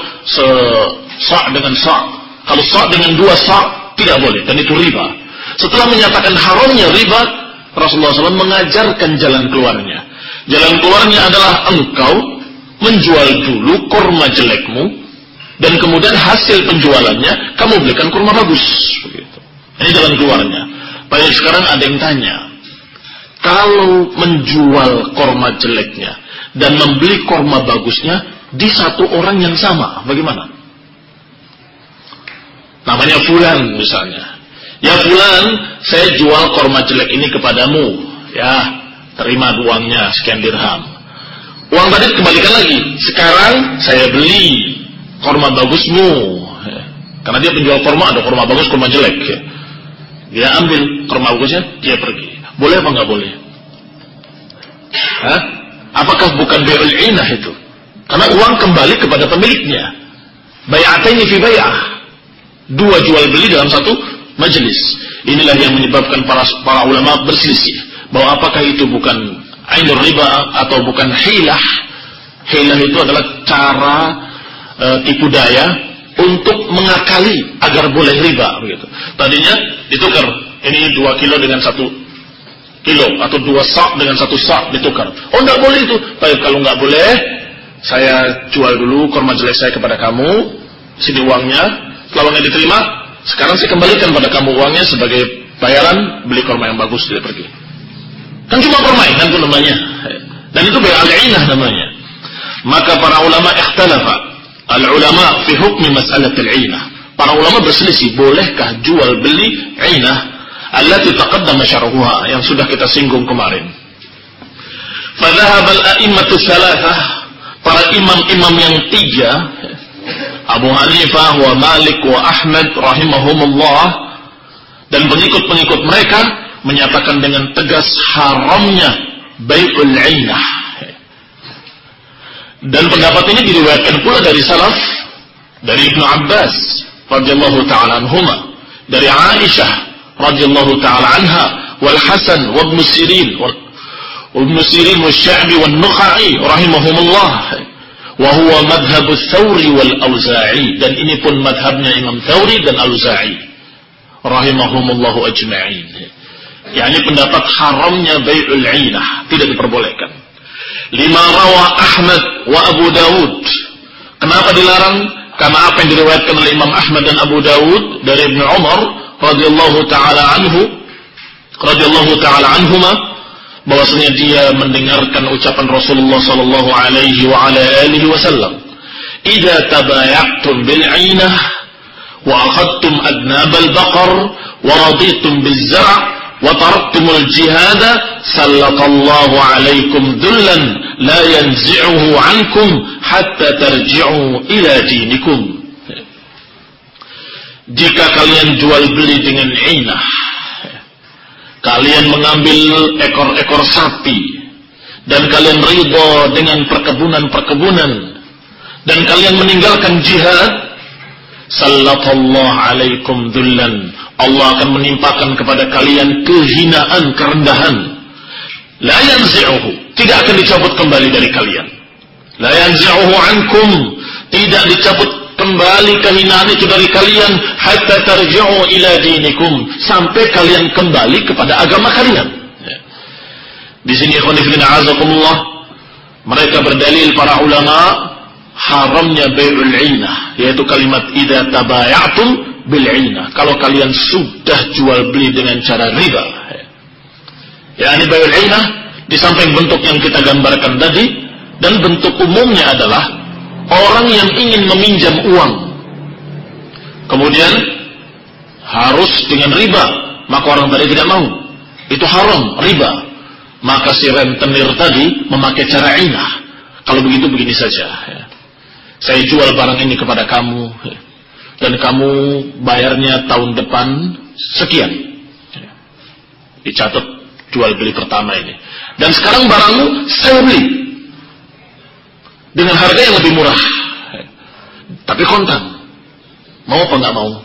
se-sa' dengan sa'. Kalau sa' dengan dua sa' tidak boleh, dan itu riba. Setelah menyatakan haramnya riba, Rasulullah shallallahu alaihi wasallam mengajarkan jalan keluarnya. Jalan keluarnya adalah engkau menjual dulu korma jelekmu, dan kemudian hasil penjualannya kamu belikan kurma bagus. Begitu. Ini jalan keluarnya. Baik, sekarang ada yang tanya, kalau menjual korma jeleknya dan membeli korma bagusnya di satu orang yang sama, bagaimana? Namanya Fulan misalnya. Ya Fulan, saya jual korma jelek ini kepadamu. Ya, terima uangnya sekian dirham. Uang tadi kembalikan lagi. Sekarang saya beli korma bagusmu. Karena dia penjual korma, ada korma bagus, korma jelek. Dia ambil korma bagusnya, dia pergi. Boleh apa nggak boleh? Hah? Apakah bukan bai'ul inah itu? Karena uang kembali kepada pemiliknya. Bai'ataini fi bai'ah. Dua jual beli dalam satu majelis. Inilah yang menyebabkan para para ulama berselisih. bahwa apakah itu bukan ainur riba atau bukan hilah. Hilah itu adalah cara e, tipu daya untuk mengakali agar boleh riba begitu. Tadinya ditukar, ini dua kilo dengan satu kilo atau dua sak dengan satu sak ditukar. Oh, enggak boleh itu. Baik, kalau enggak boleh, saya jual dulu kurma jelek saya kepada kamu, sini uangnya. Kalau enggak diterima, sekarang saya kembalikan pada kamu uangnya sebagai bayaran beli kurma yang bagus, dia pergi. Kan cuma permainan itu namanya. Dan itu bai' al-'inah namanya. Maka para ulama ikhtalafa. Al-ulama fi hukmi mas'alat al-'inah. Para ulama berselisih, bolehkah jual beli 'inah allati taqaddama syarhuha, yang sudah kita singgung kemarin. Fa dhahaba al-a'immatu tsalatsah, para imam-imam yang tiga, Abu Hanifah wa Malik wa Ahmad rahimahumullah, dan pengikut-pengikut mereka menyatakan dengan tegas haramnya bai'ul 'inah. Dan pendapat ini diriwayatkan pula dari salaf, dari Ibnu Abbas radhiyallahu ta'ala anhuma, dari Aisyah radhiyallahu ta'ala anha, wal Hasan wa Ibnu Sirin wa Ibnu Sirin wa Sya'bi wa Nukhai rahimahumullah, wa huwa madhhab Ats-Tsauri wal Auza'i, dan ini pun madhabnya Imam Tsauri dan Auza'i rahimahumullahu ajma'in. yakni pendapat haramnya bai'ul 'inah, tidak diperbolehkan. Lima rawa Ahmad wa Abu Dawud. Kenapa dilarang? Karena apa yang diriwayatkan oleh Imam Ahmad dan Abu Dawud dari Ibnu Umar radhiyallahu taala anhu radhiyallahu taala anhuma, bahwasanya dia mendengarkan ucapan Rasulullah sallallahu alaihi wa ala alihi wasallam, "Idza tabaya'tum bil 'inah wa akhadtum adnab al-baqar wa raditum biz-zar' wa taraktumul jihada sallatallahu alaikum dhullan la yanzi'uhu 'ankum hatta tarji'u ila dinikum." Jika kalian jual beli dengan 'inah, kalian mengambil ekor-ekor sapi, dan kalian ridha dengan perkebunan-perkebunan, dan kalian meninggalkan jihad, sallallahu alaikum dhullan, Allah akan menimpakan kepada kalian kehinaan, kerendahan. La yanzi'uhu, tidak akan dicabut kembali dari kalian. La yanzi'uhu ankum, tidak dicabut kembali kehinaan itu dari kalian, hatta tarji'u ila dinikum, sampai kalian kembali kepada agama kalian. Di sini khonifina azakumullah, mereka berdalil para ulama haramnya bai'ul 'inah, yaitu kalimat idza tabaya'tum bil 'inah, kalau kalian sudah jual beli dengan cara riba. yakni bai'ul 'inah di samping bentuk yang kita gambarkan tadi, dan bentuk umumnya adalah orang yang ingin meminjam uang, kemudian harus dengan riba, maka orang tadi tidak mau, itu haram, riba. Maka si rentenir tadi memakai cara 'inah. Kalau begitu begini saja, saya jual barang ini kepada kamu, dan kamu bayarnya tahun depan sekian. Dicatat jual beli pertama ini. Dan sekarang barangmu saya beli dengan harga yang lebih murah, tapi kontan. Mau apa nggak mau?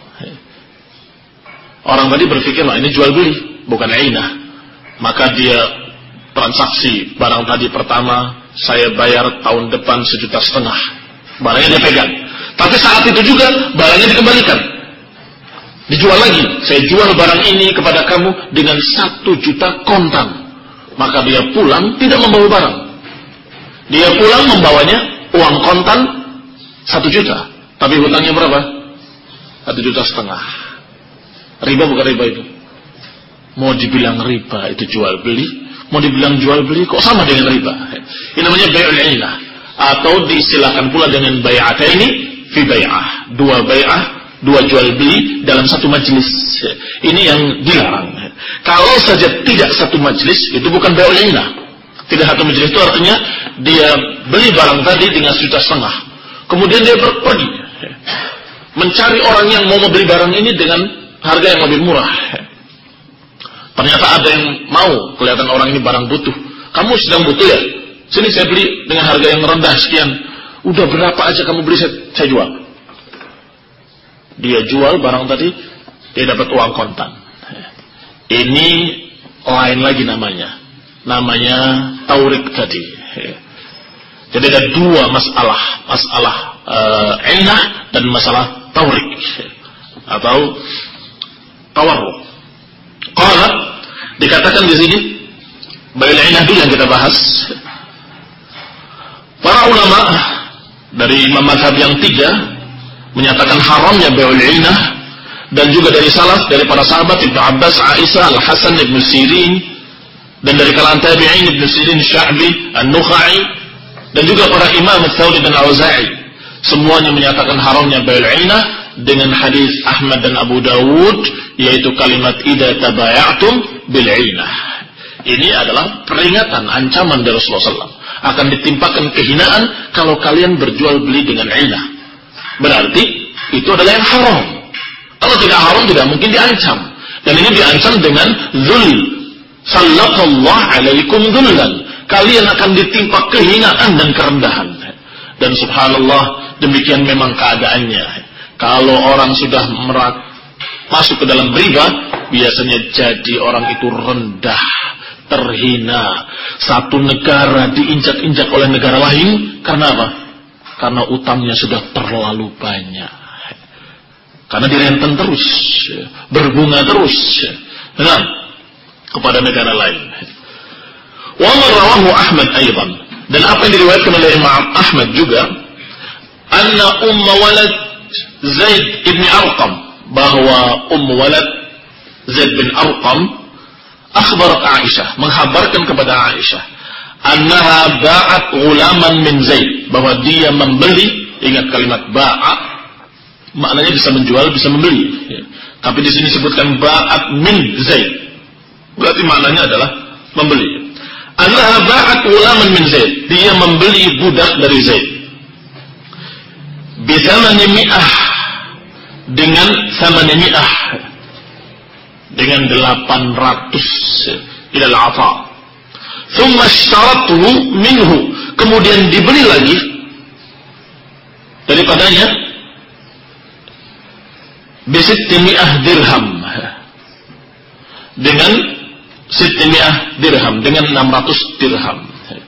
Orang tadi berpikir, lah ini jual beli, bukan 'inah. Maka dia transaksi barang tadi pertama, saya bayar tahun depan sejuta setengah. Barangnya dia pegang. Tapi saat itu juga barangnya dikembalikan, dijual lagi. Saya jual barang ini kepada kamu dengan satu juta kontan. Maka dia pulang tidak membawa barang. Dia pulang membawanya uang kontan satu juta, tapi hutangnya berapa? Satu juta setengah. Riba bukan riba itu? Mau dibilang riba itu jual beli, mau dibilang jual beli kok sama dengan riba? Ini namanya bai'ul 'inah, atau diistilahkan pula dengan bai'ataini fi bai'ah, dua bai'ah, dua jual beli dalam satu majelis. Ini yang dilarang. Kalau saja tidak satu majelis, itu bukan bai'ul 'inah. Tidak satu majelis itu artinya dia beli barang tadi dengan sejuta setengah, kemudian dia pergi mencari orang yang mau membeli barang ini dengan harga yang lebih murah. Ternyata ada yang mau, kelihatan orang ini barang butuh. Kamu sedang butuh ya? Sini saya beli dengan harga yang rendah sekian. Udah berapa aja kamu beli, saya, saya jual. Dia jual barang tadi, dia dapat uang kontan. Ini lain lagi namanya. Namanya taurik tadi. Jadi ada dua masalah, masalah uh, ilnah dan masalah taurik atau tawarruk. Qala, dikatakan di sini bai'ul ilnah dulu yang kita bahas. Para ulama dari imam mazhab yang tiga menyatakan haramnya bai'ul ilnah, dan juga dari salaf, dari para sahabat Ibnu Abbas, Aisyah, Al-Hasan, Ibnu Sirin, dan dari kalangan tabi'in Ibnu Sirin, Sya'bi, An-Nukhai, dan juga para imam Ats-Tsauri dan Al-Auza'i, semuanya menyatakan haramnya bai'ul ilnah dengan hadis Ahmad dan Abu Dawud, yaitu kalimat idza tabaya'tum bil ilnah. Ini adalah peringatan, ancaman dari Rasulullah sallallahu alaihi wasallam, akan ditimpakan kehinaan kalau kalian berjual beli dengan ilnah. Berarti itu adalah yang haram. Kalau tidak haram tidak mungkin diancam. Dan ini diancam dengan dzul. Sallallahu alaikum dzullan. Kalian akan ditimpa kehinaan dan kerendahan. Dan subhanallah, demikian memang keadaannya. Kalau orang sudah merat, masuk ke dalam riba, biasanya jadi orang itu rendah, terhina. Satu negara diinjak-injak oleh negara lain. Karena apa? Karena utangnya sudah terlalu banyak. Karena direnten terus, berbunga terus, nah, kepada negara lain. Wa rawahu Ahmad aidan, dan apa yang diriwayatkan oleh Imam Ahmad juga, anna ummu walad Zaid ibn Arqam, bahwa ummu walad Zaid bin Arqam akhbarat Aisyah, menghabarkan kepada Aisyah, annaha ba'at ghulaman min Zaid, bahwa dia membeli, ingat kalimat ba'a, maknanya bisa menjual, bisa membeli. Ya. Tapi di sini disebutkan ba'at min Zaid. Berarti maknanya adalah membeli. Annaha ba'at ghulaman min Zaid. Dia membeli budak dari Zaid. Bi thamani mi'ah, dengan thamani mi'ah, dengan delapan ratus ila al-'ata. Thumma ishtaratuhu minhu, kemudian dibeli lagi daripadanya bisitimi'ah dirham, dengan sitimi'ah dirham, dengan enam ratus dirham.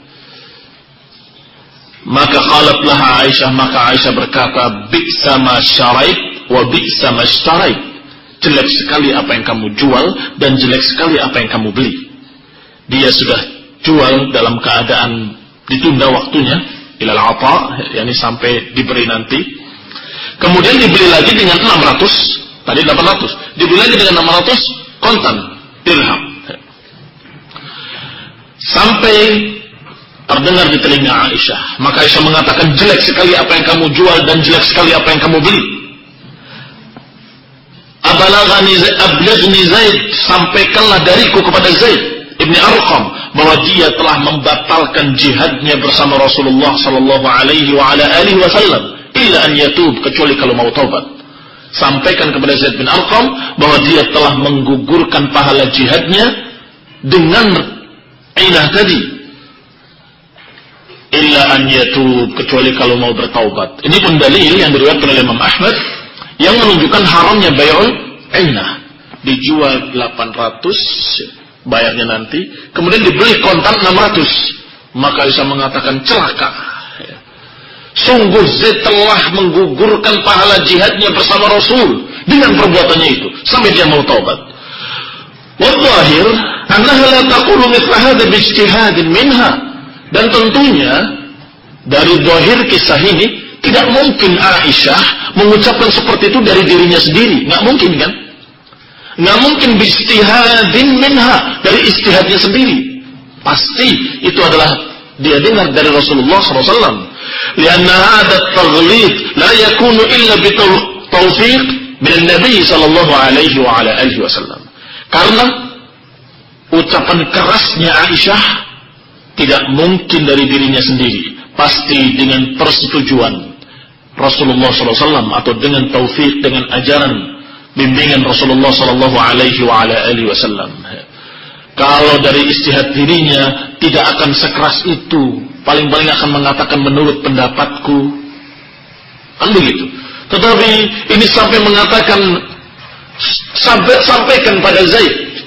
Maka qalat laha Aisyah, maka Aisyah berkata, bi'sa ma syarait wa bi'sa ma ishtarait. Jelek sekali apa yang kamu jual dan jelek sekali apa yang kamu beli. Dia sudah jual dalam keadaan ditunda waktunya, ilal 'ata, yakni sampai diberi nanti. Kemudian dibeli lagi dengan enam ratus, tadi delapan ratus, dibeli lagi dengan enam ratus kontan dirham. Sampai terdengar di telinga Aisyah, maka Aisyah mengatakan, jelek sekali apa yang kamu jual dan jelek sekali apa yang kamu beli. Abalaghani ablaghni Zaid, sampaikanlah dariku kepada Zaid ibni Arqam bahwa dia telah membatalkan jihadnya bersama Rasulullah sallallahu alaihi wa ala alihi wasallam. Illa an yatub, kecuali kalau mau taubat. Sampaikan kepada Zaid bin Arqam bahwa dia telah menggugurkan pahala jihadnya dengan inah tadi. Illa an yatub, kecuali kalau mau bertaubat. Ini pun dalil yang diriwayatkan oleh Imam Ahmad yang menunjukkan haramnya bai'ul inah. Dijual delapan ratus, bayarnya nanti, kemudian dibeli kontan enam ratus. Maka Aisyah mengatakan, celaka. Sungguh Zaid telah menggugurkan pahala jihadnya bersama Rasul dengan perbuatannya itu sampai dia mau taubat. Wadzahir annaha la taqulu mithla hadha bi ijtihadin minha, dan tentunya dari zahir kisah ini tidak mungkin Aisyah mengucapkan seperti itu dari dirinya sendiri, enggak mungkin kan? Enggak mungkin bi ijtihadin minha, dari ijtihadnya sendiri. Pasti itu adalah dia dengar dari Rasulullah sallallahu alaihi wasallam. Lianna hadha at-taghlid la yakunu illa bi tawfiq min an-nabi sallallahu alaihi wa ala alihi wasallam. Karena ucapan kerasnya Aisyah tidak mungkin dari dirinya sendiri, pasti dengan persetujuan Rasulullah sallallahu alaihi wasallam atau dengan taufik, dengan ajaran bimbingan Rasulullah sallallahu alaihi wa ala alihi wasallam. Kalau dari ijtihad dirinya tidak akan sekeras itu, paling-paling akan mengatakan menurut pendapatku, kan begitu. Tetapi ini sampai mengatakan, sampai sampaikan pada Zaid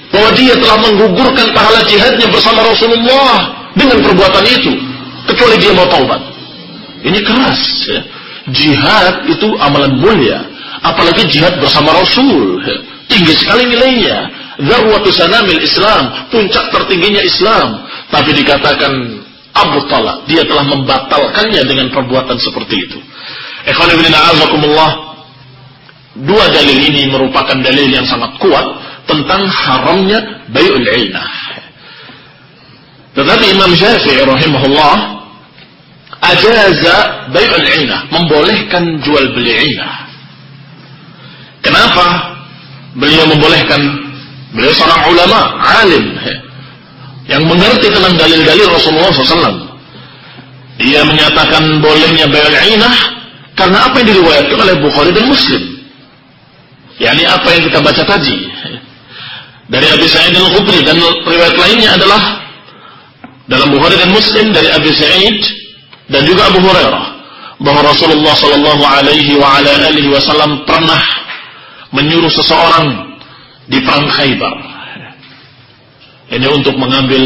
bahwa dia telah menggugurkan pahala jihadnya bersama Rasulullah dengan perbuatan itu, kecuali dia mau taubat. Ini keras ya. Jihad itu amalan mulia, apalagi jihad bersama Rasul ya. Tinggi sekali nilainya, dzarwatu sanamil Islam, puncak tertingginya Islam. Tapi dikatakan abtala, dia telah membatalkannya dengan perbuatan seperti itu. Ikhwan fillah a'azakumullah. Dua dalil ini merupakan dalil yang sangat kuat tentang haramnya bai'ul 'ainah. Tetapi Imam Syafi'i rahimahullah ajaza bai'ul 'ainah, membolehkan jual beli 'ainah. Kenapa beliau membolehkan? Beliau seorang ulama, alim yang mengerti tentang dalil-dalil Rasulullah shallallahu alaihi wasallam. Dia menyatakan bolehnya bai'ul 'ainah karena apa yang diriwayatkan oleh Bukhari dan Muslim. yakni apa yang kita baca tadi dari Abi Sa'id al-Khudri, dan riwayat lainnya adalah dalam Bukhari dan Muslim dari Abi Sa'id dan juga Abu Hurairah, bahwa Rasulullah sallallahu alaihi wa ala alihi wasallam pernah menyuruh seseorang di perang Khaybar ini untuk mengambil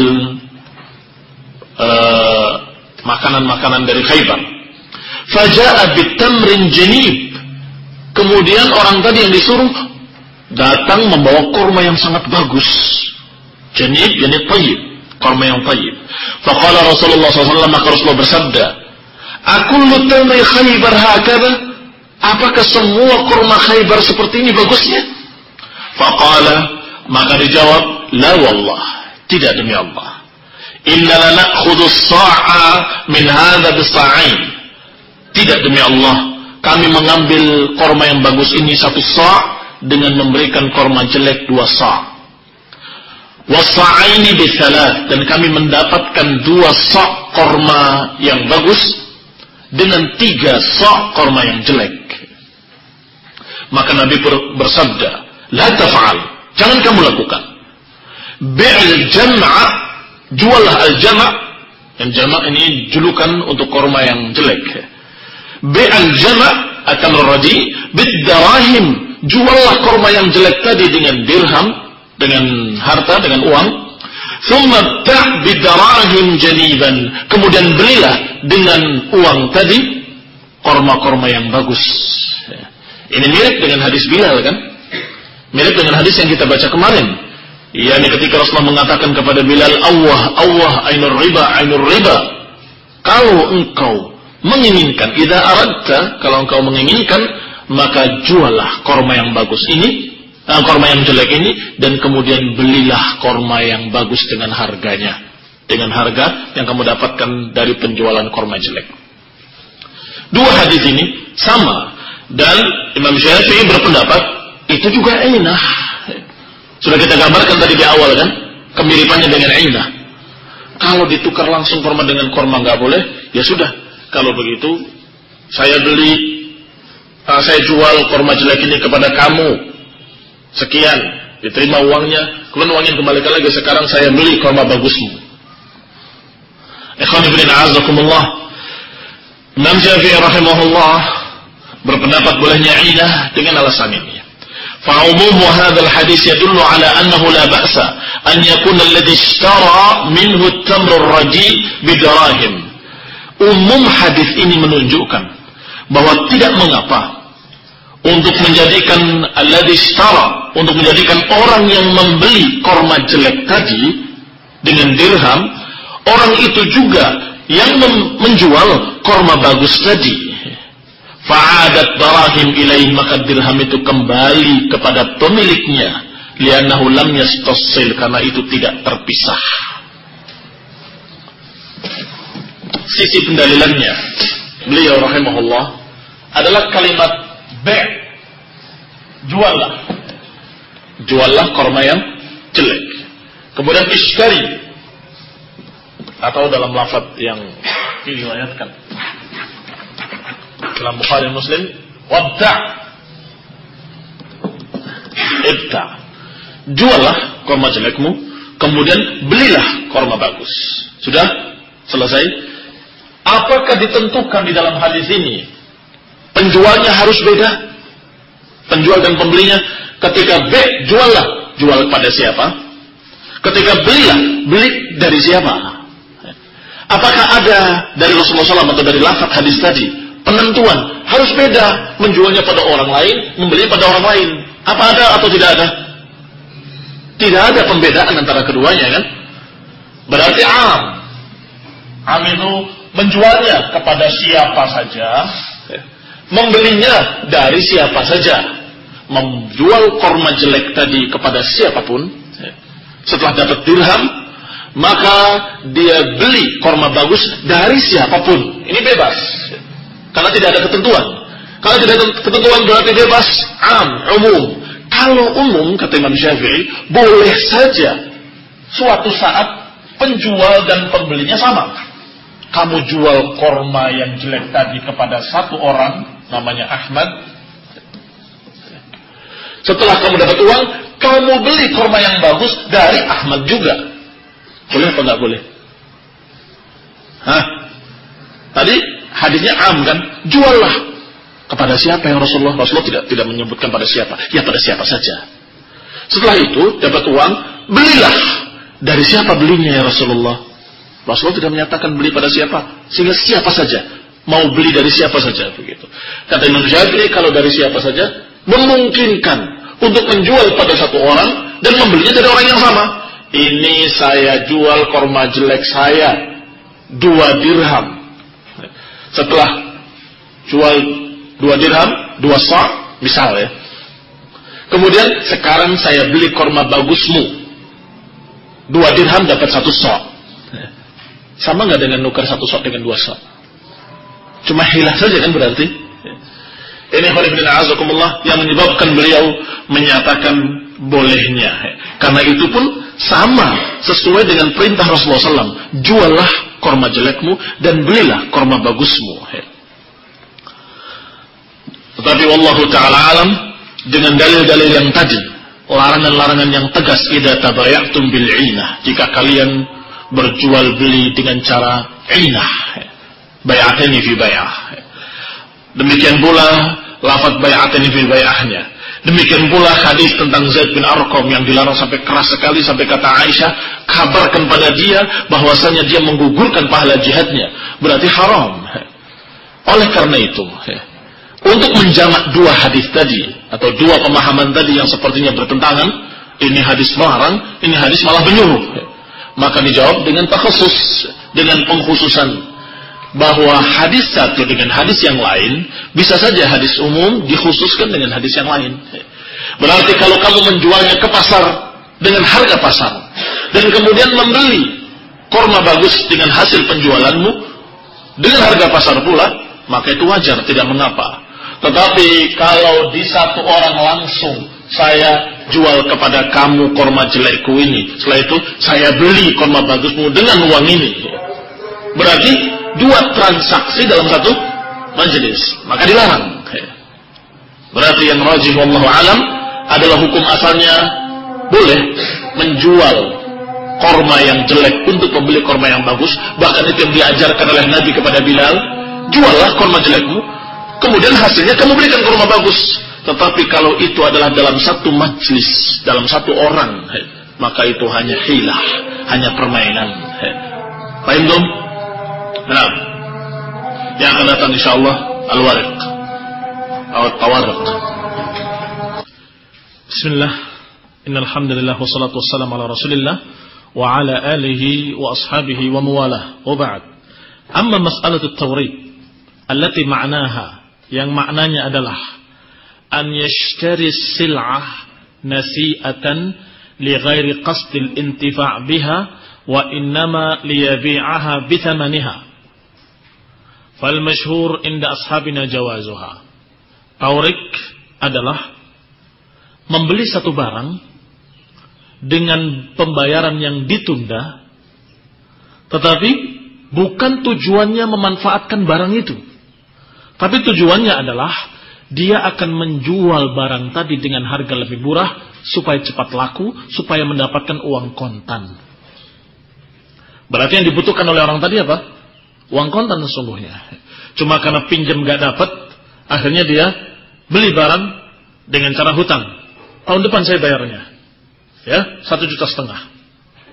uh, makanan-makanan dari Khaybar. Faja'a bitamrin janib. Kemudian orang tadi yang disuruh datang membawa kurma yang sangat bagus. Janib, yani tayyib, kurma yang tayyib. Faqala Rasulullah sallallahu alaihi wasallam, maka Rasulullah bersabda, "Akullu tamri Khaybar hakadha?" Apakah semua kurma Khaybar seperti ini bagusnya? Faqala, maka dijawab, "La wallah, tidak demi Allah. Inna la na'khudhu as-sa'a min hadha bis-sa'ain." Tidak demi Allah, kami mengambil korma yang bagus ini satu sa' dengan memberikan korma jelek dua sa'. Was-sa'aini bi-thalath, dan kami mendapatkan dua sa' korma yang bagus dengan tiga sa' korma yang jelek. Maka Nabi bersabda, la taf'al, jangan kamu lakukan. Bi'il jam'a, jualah al-jama', yang jama' ini julukan untuk korma yang jelek. Bi'al jama' atamr radi bid-darahim, juallah korma yang jelek tadi dengan dirham, dengan harta, dengan uang. Thumma ta' bid-darahim janiban, kemudian belilah dengan uang tadi korma-korma yang bagus. Ini mirip dengan hadis Bilal kan? Mirip dengan hadis yang kita baca kemarin. yakni ketika Rasulullah mengatakan kepada Bilal, Allah, Allah, ainur riba, ainur riba. Kalau engkau menginginkan, idza aradta, kalau engkau menginginkan, maka jualah korma yang bagus ini, eh, korma yang jelek ini, dan kemudian belilah korma yang bagus dengan harganya, dengan harga yang kamu dapatkan dari penjualan korma jelek. Dua hadis ini sama, dan Imam Syafi'i berpendapat itu juga ainah. Sudah kita gambarkan tadi di awal kan, kemiripannya dengan ainah. Kalau ditukar langsung korma dengan korma nggak boleh, ya sudah. Kalau begitu, saya beli, uh, saya jual korma jelek ini kepada kamu, sekian, diterima uangnya, kemudian uangnya kembalikan lagi, sekarang saya beli korma bagusmu. Ikhwan fillah a'azakumullah. Imam Syafi'i rahimahullah berpendapat bolehnya ainah dengan alasan ini. فعموم هذا الحديث يدل على أنه لا بأس أن يكون الذي اشترى منه التمر الرديء بدراهم. Umum hadis ini menunjukkan bahwa tidak mengapa untuk menjadikan alladhi ishtara, untuk menjadikan orang yang membeli korma jelek tadi dengan dirham, orang itu juga yang menjual korma bagus tadi. Fa'adat darahim ilaih, maka dirham itu kembali kepada pemiliknya, li'annahu lam yastassil, karena itu tidak terpisah. Sisi pendalilannya beliau rahimahullah adalah kalimat be', juallah, juallah korma yang jelek. Kemudian ishtari, atau dalam lafaz yang diriwayatkan dalam Bukhari Muslim, wabta', ibta', juallah korma jelekmu, kemudian belilah korma bagus. Sudah selesai. Apakah ditentukan di dalam hadis ini penjualnya harus beda, penjual dan pembelinya? Ketika B, juallah, jual pada siapa? Ketika belilah, beli dari siapa? Apakah ada dari Rasulullah shallallahu alaihi wasallam atau dari lafaz hadis tadi penentuan harus beda menjualnya pada orang lain, membeli pada orang lain? Apa ada atau tidak ada? Tidak ada pembedaan antara keduanya kan? Berarti am. Am itu menjualnya kepada siapa saja, membelinya dari siapa saja. Menjual korma jelek tadi kepada siapapun, setelah dapat dirham, maka dia beli korma bagus dari siapapun. Ini bebas, karena tidak ada ketentuan. Kalau tidak ada ketentuan berarti bebas, am, umum. Kalau umum, kata Imam Syafi'i, boleh saja suatu saat penjual dan pembelinya sama. Kamu jual korma yang jelek tadi kepada satu orang, namanya Ahmad. Setelah kamu dapat uang, kamu beli korma yang bagus dari Ahmad juga. Boleh atau nggak boleh? Hah? Tadi hadisnya am kan? Juallah kepada siapa yang Rasulullah Rasulullah tidak tidak menyebutkan pada siapa, ya pada siapa saja. Setelah itu dapat uang, belilah dari siapa belinya ya Rasulullah. Rasulullah tidak menyatakan beli pada siapa, sehingga siapa saja mau beli dari siapa saja begitu. Kata Imam Syafi'i, kalau dari siapa saja memungkinkan untuk menjual pada satu orang dan membelinya dari orang yang sama. Ini saya jual korma jelek saya dua dirham. Setelah jual dua dirham, dua sa', misal ya. Kemudian sekarang saya beli korma bagusmu, dua dirham dapat satu sa'. Sama nggak dengan nukar satu sa' dengan dua sa'? Cuma hilah saja kan berarti. Ini khairullahazakumullah yang menyebabkan beliau menyatakan bolehnya. Karena itu pun sama sesuai dengan perintah Rasulullah shallallahu alaihi wasallam. Juallah korma jelekmu dan belilah korma bagusmu. Tetapi wallahu ta'ala alam, dengan dalil-dalil yang tadi, larangan-larangan yang tegas, idza tabayatum bil inah, jika kalian berjual beli dengan cara inah, bay'atani fi bay'ah. Demikian pula lafaz bay'atani fi bay'ahnya. Demikian pula hadis tentang Zaid bin Arqam yang dilarang sampai keras sekali, sampai kata Aisyah, kabarkan pada dia bahwasanya dia menggugurkan pahala jihadnya. Berarti haram. Oleh karena itu, untuk menjamak dua hadis tadi atau dua pemahaman tadi yang sepertinya bertentangan, ini hadis melarang, ini hadis malah menyuruh, maka dijawab dengan takhusus, dengan pengkhususan, bahwa hadis satu dengan hadis yang lain bisa saja hadis umum dikhususkan dengan hadis yang lain. Berarti kalau kamu menjualnya ke pasar dengan harga pasar dan kemudian membeli korma bagus dengan hasil penjualanmu dengan harga pasar pula, maka itu wajar, tidak mengapa. Tetapi kalau di satu orang langsung, saya jual kepada kamu korma jelekku ini, setelah itu saya beli korma bagusmu dengan uang ini, berarti dua transaksi dalam satu majelis, maka dilarang. Berarti yang rajih wallahu alam adalah hukum asalnya boleh menjual korma yang jelek untuk membeli korma yang bagus. Bahkan itu yang diajarkan oleh Nabi kepada Bilal, juallah korma jelekmu, kemudian hasilnya kamu belikan korma bagus. Tetapi kalau itu adalah dalam satu majelis, dalam satu orang, maka itu hanya hilah, hanya permainan. Paham belum? Nah, yang akan datang insyaallah al-wariq atau tawariq. Bismillah, innal hamdalillah wassalatu wassalamu ala Rasulillah wa ala alihi wa ashabihi wa mawalah. Wa ba'd. Amma mas'alatu at-tawriq allati ma'naha, yang maknanya adalah an yashtari sil'ah nasi'atan li ghairi qasdil intifa' biha wa innama liyabi'aha bi thamaniha. Fal masyhur inda ashabina jawazuha. Tawrik adalah membeli satu barang dengan pembayaran yang ditunda, tetapi bukan tujuannya memanfaatkan barang itu, tapi tujuannya adalah dia akan menjual barang tadi dengan harga lebih murah supaya cepat laku, supaya mendapatkan uang kontan. Berarti yang dibutuhkan oleh orang tadi apa? Uang kontan sesungguhnya. Cuma karena pinjam gak dapat, akhirnya dia beli barang dengan cara hutang. Tahun depan saya bayarnya, ya satu juta setengah.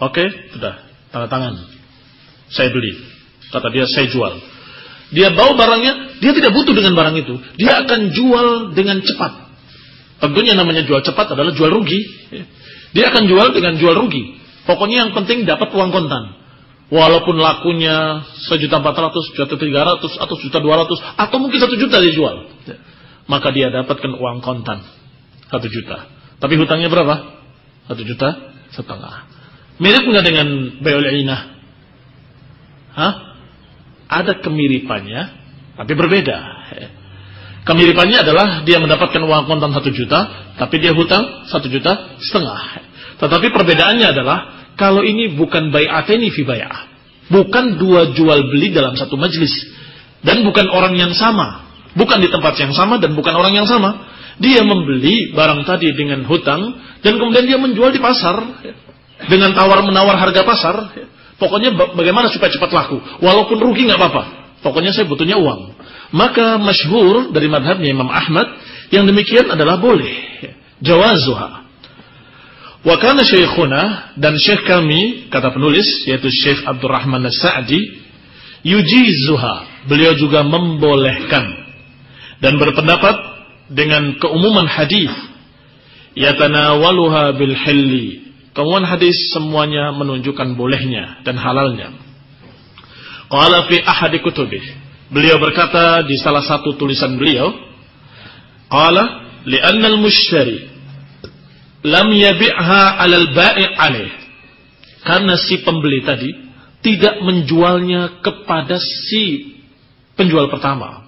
Oke, sudah, tanda tangan. Saya beli. Kata dia, saya jual. Dia bawa barangnya, dia tidak butuh dengan barang itu. Dia akan jual dengan cepat. Tentunya namanya jual cepat adalah jual rugi. Dia akan jual dengan jual rugi. Pokoknya yang penting dapat uang kontan. Walaupun lakunya sejuta empat ratus, sejuta tiga ratus, atau sejuta dua ratus, atau mungkin satu juta dia jual. Maka dia dapatkan uang kontan. Satu juta. Tapi hutangnya berapa? Satu juta setengah. Mirip nggak dengan bai'ul inah? Hah? Ada kemiripannya, tapi berbeda. Kemiripannya adalah dia mendapatkan uang kontan satu juta, tapi dia hutang satu juta setengah. Tetapi perbedaannya adalah kalau ini bukan bai'ataini fi bai'ah, bukan dua jual beli dalam satu majlis, dan bukan orang yang sama, bukan di tempat yang sama dan bukan orang yang sama. Dia membeli barang tadi dengan hutang dan kemudian dia menjual di pasar dengan tawar menawar harga pasar. Pokoknya bagaimana supaya cepat laku, walaupun rugi nggak apa-apa. Pokoknya saya butuhnya uang. Maka masyhur dari madhabnya Imam Ahmad yang demikian adalah boleh, jawazuha. Wa kana syekhuna, dan syekh kami, kata penulis yaitu Syekh Abdurrahman As-Sa'di, yujizuha, beliau juga membolehkan dan berpendapat dengan keumuman hadis, yatanawaluha bil hilli. Keumuman hadis semuanya menunjukkan bolehnya dan halalnya. Qala fi ahadi kutubih, beliau berkata di salah satu tulisan beliau, qala li'anna al-mushtari lam yabi'ha 'ala al-bai' 'alaih, karena si pembeli tadi tidak menjualnya kepada si penjual pertama.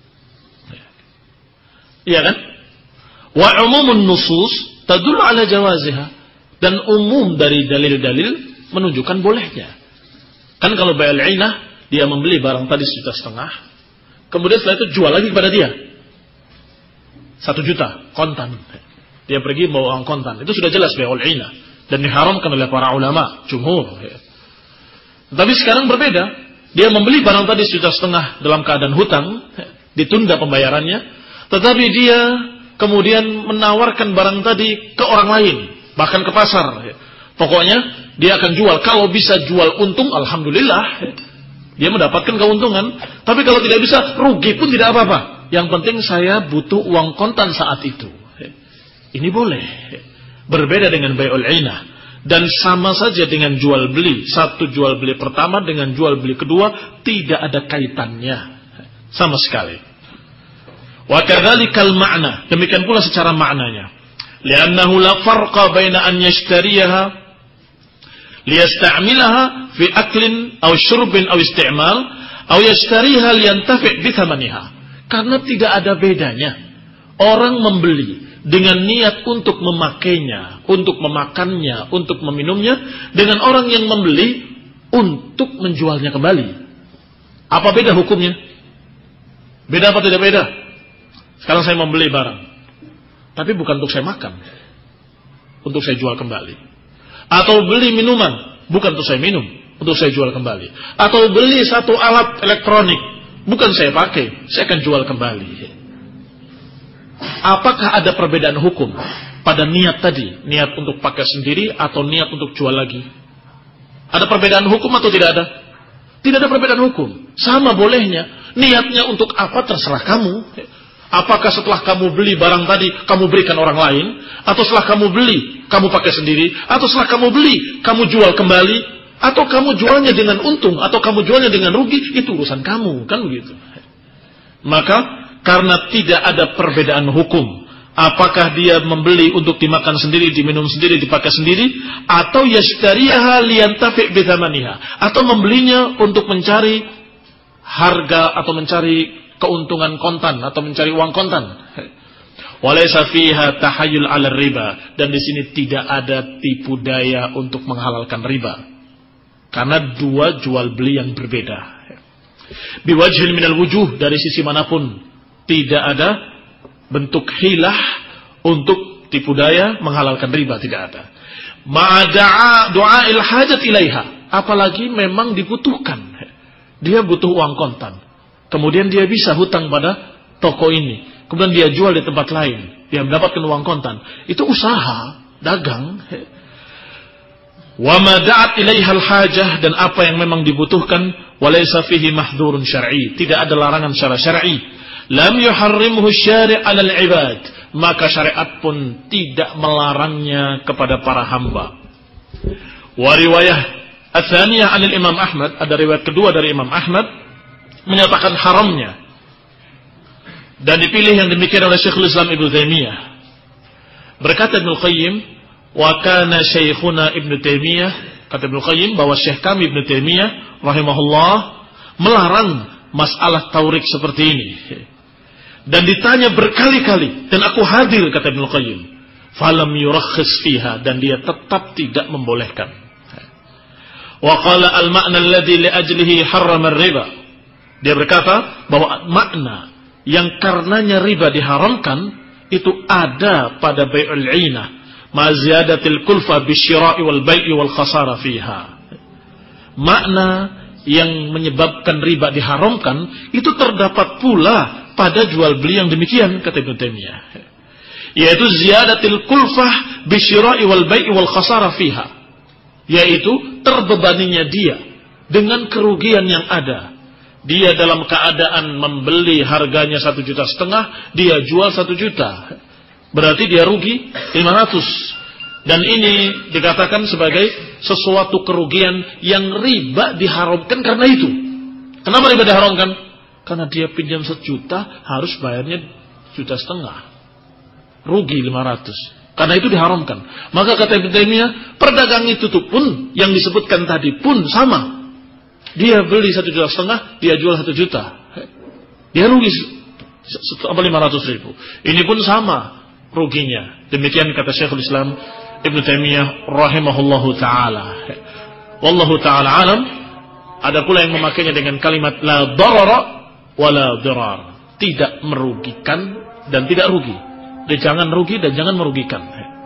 Iya kan? Wa umumun nusus tadullu 'ala jawaziha, dan umum dari dalil-dalil menunjukkan bolehnya. Kan kalau bai'ul inah, dia membeli barang tadi sejuta setengah, kemudian setelah itu jual lagi kepada dia satu juta kontan. Dia pergi bawa uang kontan. Itu sudah jelas bai'ul inah dan diharamkan oleh para ulama jumhur. Tapi sekarang berbeda. Dia membeli barang tadi sejuta setengah dalam keadaan hutang, ditunda pembayarannya, tetapi dia kemudian menawarkan barang tadi ke orang lain, bahkan ke pasar. Pokoknya dia akan jual. Kalau bisa jual untung, alhamdulillah, dia mendapatkan keuntungan. Tapi kalau tidak bisa, rugi pun tidak apa-apa. Yang penting saya butuh uang kontan saat itu. Ini boleh. Berbeda dengan bai'ul inah. Dan sama saja dengan jual beli. Satu jual beli pertama dengan jual beli kedua tidak ada kaitannya sama sekali. Wa kadzalikal ma'na, demikian pula secara maknanya. Li'annahu la farqa baina an yashtariyaha liyasta'milaha fi aklin aw syurbin aw isti'mal aw yashtariha liyantafi' bi thamaniha. Karena tidak ada bedanya orang membeli dengan niat untuk memakainya, untuk memakannya, untuk meminumnya, dengan orang yang membeli untuk menjualnya kembali. Apa beda hukumnya? Beda apa tidak beda? Sekarang saya membeli barang, tapi bukan untuk saya makan, untuk saya jual kembali. Atau beli minuman, bukan untuk saya minum, untuk saya jual kembali. Atau beli satu alat elektronik, bukan saya pakai, saya akan jual kembali. Apakah ada perbedaan hukum pada niat tadi? Niat untuk pakai sendiri atau niat untuk jual lagi? Ada perbedaan hukum atau tidak ada? Tidak ada perbedaan hukum. Sama bolehnya. Niatnya untuk apa terserah kamu. Apakah setelah kamu beli barang tadi kamu berikan orang lain, atau setelah kamu beli kamu pakai sendiri, atau setelah kamu beli kamu jual kembali, atau kamu jualnya dengan untung, atau kamu jualnya dengan rugi, itu urusan kamu, kan begitu. Maka karena tidak ada perbedaan hukum, apakah dia membeli untuk dimakan sendiri, diminum sendiri, dipakai sendiri, atau yashtariha liyantafi' bi thamaniha, atau membelinya untuk mencari harga atau mencari keuntungan kontan atau mencari uang kontan. Walaysa fiha tahayyul 'ala riba, dan di sini tidak ada tipu daya untuk menghalalkan riba. Karena dua jual beli yang berbeda. Biwajhin minal wujuh, dari sisi manapun tidak ada bentuk hilah untuk tipu daya menghalalkan riba, tidak ada. Ma'ada'a du'a'il hajat ilaiha, apalagi memang dibutuhkan. Dia butuh uang kontan. Kemudian dia bisa hutang pada toko ini. Kemudian dia jual di tempat lain. Dia mendapatkan uang kontan. Itu usaha, dagang. Wa ma da'at ilaiha al-hajah, dan apa yang memang dibutuhkan, walaysa fihi mahdhurun syar'i, tidak ada larangan secara syar'i. Lam yuharrimhu syari' 'ala al-'ibad, maka syariat pun tidak melarangnya kepada para hamba. Wa riwayah ats-tsaniyah 'an al-Imam Ahmad, ada riwayat kedua dari Imam Ahmad menyatakan haramnya, dan dipilih yang demikian oleh Syekhul Islam Ibnu Taimiyah. Berkata Ibnu Qayyim, wa kana syekhuna Ibnu Taimiyah, kata Ibnu Qayyim bahwa syekh kami Ibnu Taimiyah rahimahullah melarang masalah taurik seperti ini. Dan ditanya berkali-kali, dan aku hadir, kata Ibnu Qayyim, falam yurakhis fiha, dan dia tetap tidak membolehkan. Wa qala al-ma'na alladhi li ajlihi harrama ar-riba, dia berkata bahwa makna yang karenanya riba diharamkan itu ada pada bai'ul 'ainah ma ziyadatil kulfa bisyira'i wal bai'i wal khasara fiha. Makna yang menyebabkan riba diharamkan itu terdapat pula pada jual beli yang demikian, kata Ibnu Taimiyah, yaitu ziyadatil kulfah bisyira'i wal bai'i wal khasara fiha, yaitu terbebaninya dia dengan kerugian yang ada. Dia dalam keadaan membeli harganya satu juta setengah, dia jual satu juta, berarti dia rugi lima ratus. Dan ini dikatakan sebagai sesuatu kerugian yang riba diharamkan karena itu. Kenapa riba diharamkan? Karena dia pinjam sejuta harus bayarnya juta setengah, rugi lima ratus. Karena itu diharamkan. Maka kata Ibnu Taimiyah, perdagang itu tuh pun yang disebutkan tadi pun sama. Dia beli satu juta setengah, dia jual satu juta, dia rugi lima ratus ribu. Ini pun sama ruginya. Demikian kata Syekhul Islam Ibnu Taimiyah rahimahullahu taala. Wallahu taala alam. Ada pula yang memakainya dengan kalimat la darara wala dirar, tidak merugikan dan tidak rugi. Dia jangan rugi dan jangan merugikan.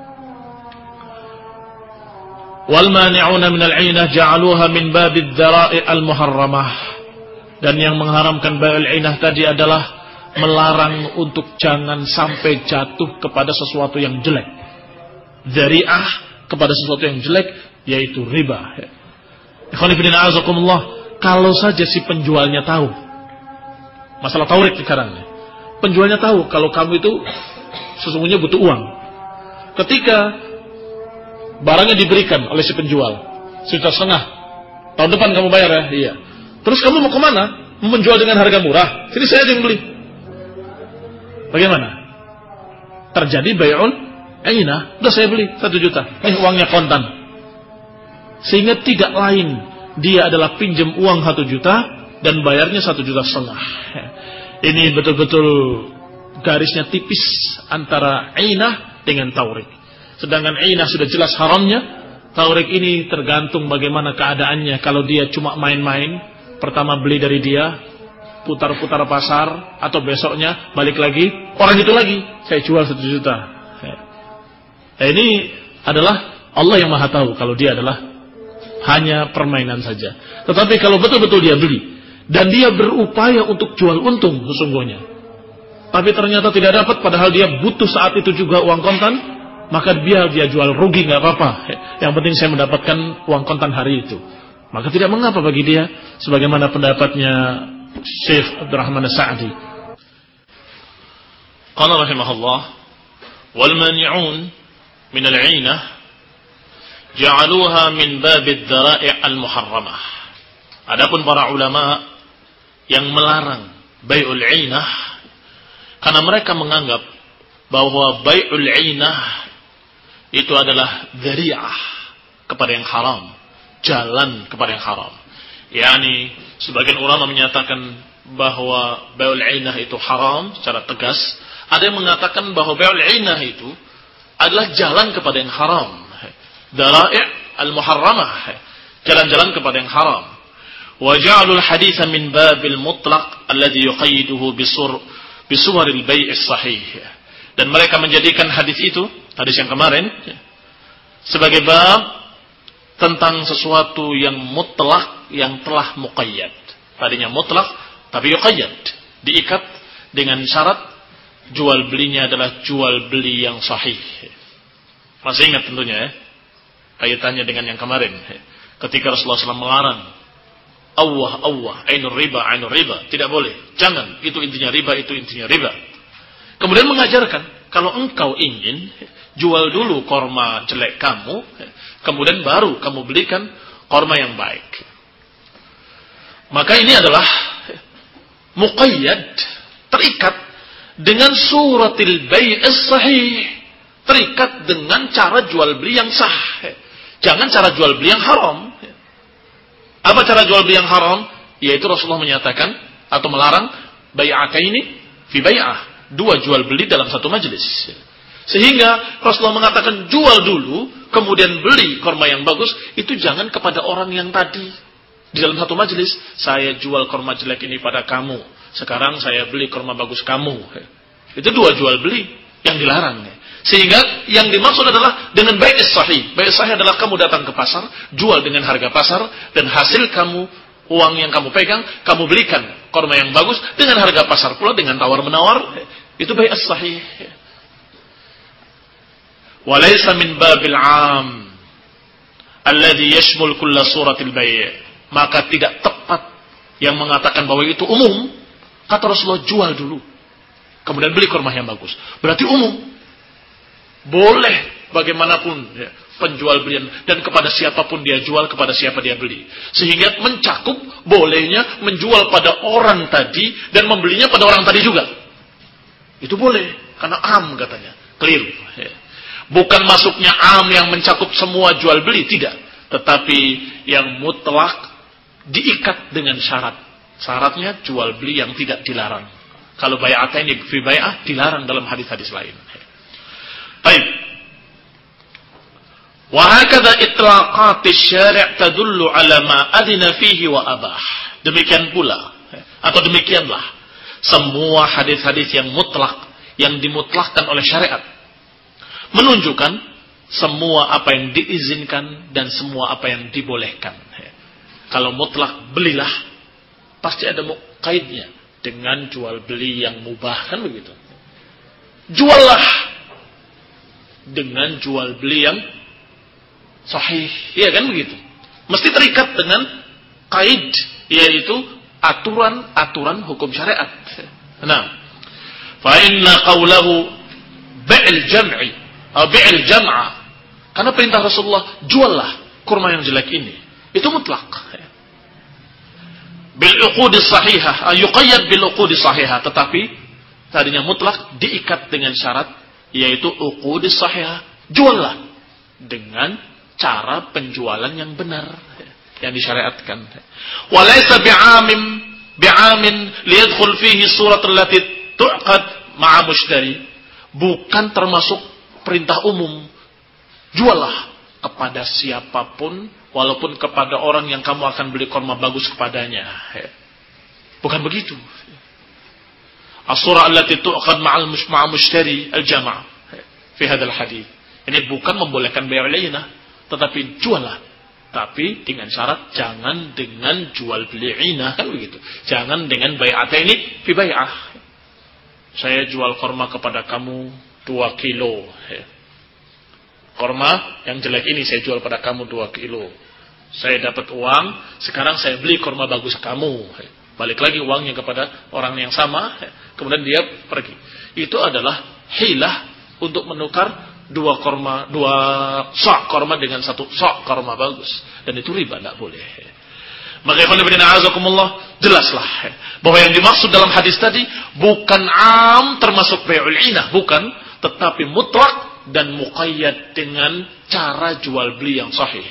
Wal mani'una min al-'ainah ja'aluha min babid dzara'i' al-muharramah, dan yang mengharamkan bai'ul 'ainah tadi adalah melarang untuk jangan sampai jatuh kepada sesuatu yang jelek, dzari'ah kepada sesuatu yang jelek, yaitu riba. Ikhwan fillah azakumullah, kalau saja si penjualnya tahu masalah taurik sekarang, penjualnya tahu kalau kamu itu sesungguhnya butuh uang, ketika barangnya diberikan oleh si penjual sejuta setengah, tahun depan kamu bayar ya, iya. Terus kamu mau kemana? Mau menjual dengan harga murah, sini saya aja yang beli. Bagaimana? Terjadi bai'ul 'ainah, udah saya beli satu juta, ini uangnya kontan. Sehingga tidak lain, dia adalah pinjam uang satu juta dan bayarnya satu juta setengah. Ini betul-betul garisnya tipis antara 'ainah dengan taurik. Sedangkan 'ainah sudah jelas haramnya, taurik ini tergantung bagaimana keadaannya. Kalau dia cuma main-main, pertama beli dari dia, putar-putar pasar, atau besoknya balik lagi, orang itu lagi, saya jual satu juta. Nah, ini adalah Allah yang maha tahu kalau dia adalah hanya permainan saja. Tetapi kalau betul-betul dia beli, dan dia berupaya untuk jual untung sesungguhnya, tapi ternyata tidak dapat, padahal dia butuh saat itu juga uang kontan, maka biar dia jual rugi nggak apa-apa. Yang penting saya mendapatkan uang kontan hari itu. Maka tidak mengapa bagi dia, sebagaimana pendapatnya Syekh Abdurrahman As-Sa'di. Qala rahimahullah, wal mani'un min al-'ainah ja'aluha min babid dzara'i' al-muharramah. Adapun para ulama yang melarang bai'ul 'ainah karena mereka menganggap bahwa bai'ul 'ainah itu adalah dzari'ah kepada yang haram, jalan kepada yang haram. Yani sebagian ulama menyatakan bahwa bai'ul 'ainah itu haram secara tegas. Ada yang mengatakan bahwa bai'ul 'ainah itu adalah jalan kepada yang haram, dzara'i' al-muharramah, jalan-jalan kepada yang haram. Wa ja'alul haditsa min babil mutlaq alladhi yuqayyiduhu bisur bisuwaril bai'is sahih. Dan mereka menjadikan hadis itu, hadis yang kemarin, sebagai bab tentang sesuatu yang mutlak yang telah muqayyad. Tadinya mutlak tapi yuqayyad, diikat dengan syarat jual belinya adalah jual beli yang sahih. Masih ingat tentunya ya? Kaitannya dengan yang kemarin. Ketika Rasulullah shallallahu alaihi wasallam melarang. Allah, Allah, ainur riba, ainur riba. Tidak boleh. Jangan. Itu intinya riba, itu intinya riba. Kemudian mengajarkan. Kalau engkau ingin, jual dulu korma jelek kamu. Kemudian baru kamu belikan korma yang baik. Maka ini adalah muqayyad. Terikat dengan suratil bai'is sahih. Terikat dengan cara jual beli yang sah. Jangan cara jual beli yang haram. Apa cara jual beli yang haram? Yaitu Rasulullah menyatakan atau melarang bai'ataini fi bai'ah. Dua jual beli dalam satu majelis. Sehingga Rasulullah mengatakan jual dulu, kemudian beli korma yang bagus. Itu jangan kepada orang yang tadi. Di dalam satu majelis, saya jual korma jelek ini pada kamu. Sekarang saya beli korma bagus kamu. Itu dua jual beli yang dilarang. Sehingga yang dimaksud adalah dengan bai'is sahih. Bai'is sahih adalah kamu datang ke pasar, jual dengan harga pasar, dan hasil kamu, uang yang kamu pegang, kamu belikan korma yang bagus dengan harga pasar pula, dengan tawar-menawar. Itu bai'is sahih. Walaysa min babil 'am alladhi yashmul kulla suratil bai'. Maka tidak tepat yang mengatakan bahwa itu umum. Kata Rasulullah, jual dulu, kemudian beli korma yang bagus. Berarti umum. Boleh bagaimanapun ya, penjual belian, dan kepada siapapun dia jual, kepada siapa dia beli. Sehingga mencakup bolehnya menjual pada orang tadi dan membelinya pada orang tadi juga. Itu boleh, karena am katanya. Keliru. Ya. Bukan masuknya am yang mencakup semua jual beli, tidak. Tetapi yang mutlak diikat dengan syarat. Syaratnya jual beli yang tidak dilarang. Kalau bai'ataini fi bai'ah dilarang dalam hadis-hadis lain. Baik. Wa hakadha itlaqat asy-syari' tadullu 'ala ma adina fihi wa abah. Demikian pula atau demikianlah semua hadis-hadis yang mutlak, yang dimutlakkan oleh syariat, menunjukkan semua apa yang diizinkan dan semua apa yang dibolehkan. Kalau mutlak belilah, pasti ada kaidnya dengan jual beli yang mubah, kan begitu. Juallah dengan jual beli yang sahih, ya kan begitu. Mesti terikat dengan kaid, yaitu aturan-aturan hukum syariat. Nah, fa inna qawlahu bai'il jam'i atau bai'il jam'a, karena perintah Rasulullah, juallah kurma yang jelek ini, itu mutlak. Bil uqudis sahihah, yuqayyad bil uqudis sahihah, tetapi tadinya mutlak diikat dengan syarat, yaitu uqudis sahihah. Juallah dengan cara penjualan yang benar, yang disyariatkan. Walaysa bi'amim bi'amin liyadkhul fihi surat allati tu'qad ma'a mushtari. Bukan termasuk perintah umum. Juallah kepada siapapun, walaupun kepada orang yang kamu akan beli korma bagus kepadanya. Bukan begitu. As-surah allati tu'qad ma'al ma'a mushtari al-jama' fi hadzal hadits. Ini bukan membolehkan bai'ul 'ainah, tetapi juallah, tapi dengan syarat jangan dengan jual beli 'ainah, kan begitu. Jangan dengan bai'ataini fi bai'ah. Saya jual korma kepada kamu dua kilo. Korma yang jelek ini saya jual pada kamu dua kilo. Saya dapat uang, sekarang saya beli korma bagus kamu. Balik lagi uangnya kepada orang yang sama, kemudian dia pergi. Itu adalah hilah untuk menukar dua korma, dua sok korma dengan satu sok korma bagus. Dan itu riba, tidak boleh. Maka ikhwan fillah azakumullah, jelaslah bahwa yang dimaksud dalam hadis tadi bukan am termasuk bai'ul 'ainah, bukan, tetapi mutlak dan muqayyad dengan cara jual beli yang sahih.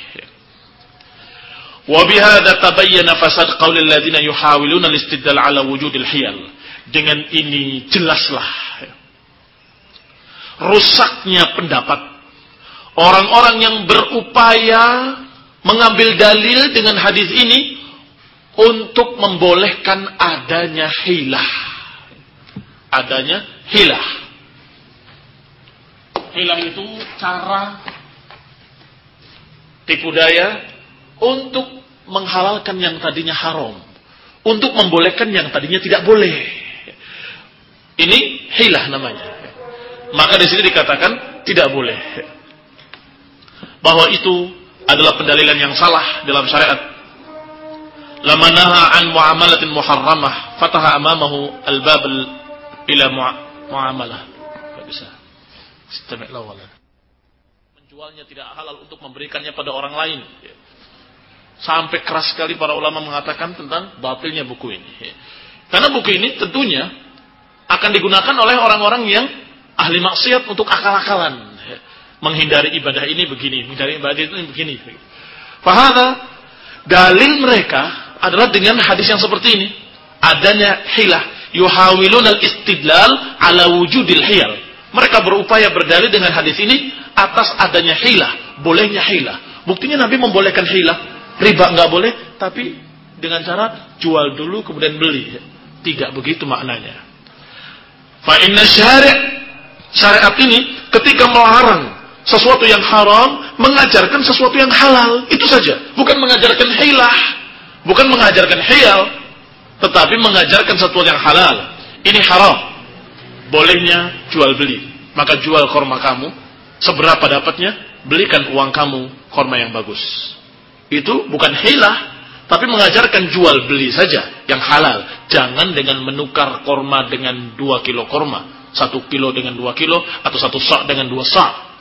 Wa bihadza tabayyana fasad qaulil ladzina yuhawiluna al-istidlal ala wujudil hiyal. Dengan ini jelaslah rusaknya pendapat orang-orang yang berupaya mengambil dalil dengan hadis ini untuk membolehkan adanya hilah. Adanya hilah. Hilah itu cara tipu daya untuk menghalalkan yang tadinya haram, untuk membolehkan yang tadinya tidak boleh. Ini hilah namanya. Maka di sini dikatakan tidak boleh. Bahwa itu adalah pendalilan yang salah dalam syariat. Lama naha an muamalatin muharramah fataha amamahu al-bab ila muamalah. Enggak bisa. Istami' lawala. Menjualnya tidak halal untuk memberikannya pada orang lain. Sampai keras sekali para ulama mengatakan tentang batilnya buku ini. Karena buku ini tentunya akan digunakan oleh orang-orang yang ahli maksiat untuk akal-akalan. Menghindari ibadah ini begini, menghindari ibadah itu begini. Fahada dalil mereka adalah dengan hadis yang seperti ini. Adanya hilah. Yuhawilun al-istidlal ala wujudil hiyal. Mereka berupaya berdalil dengan hadis ini atas adanya hilah. Bolehnya hilah. Buktinya Nabi membolehkan hilah. Riba enggak boleh, tapi dengan cara jual dulu kemudian beli. Tidak begitu maknanya. Fa inna syari' syariat ini ketika melarang sesuatu yang haram, mengajarkan sesuatu yang halal. Itu saja. Bukan mengajarkan hilah. Bukan mengajarkan hiyal. Tetapi mengajarkan sesuatu yang halal. Ini haram. Bolehnya jual beli. Maka jual korma kamu. Seberapa dapatnya? Belikan uang kamu korma yang bagus. Itu bukan hilah. Tapi mengajarkan jual beli saja. Yang halal. Jangan dengan menukar korma dengan dua kilo korma. Satu kilo dengan dua kilo. Atau satu sa' dengan dua sa'.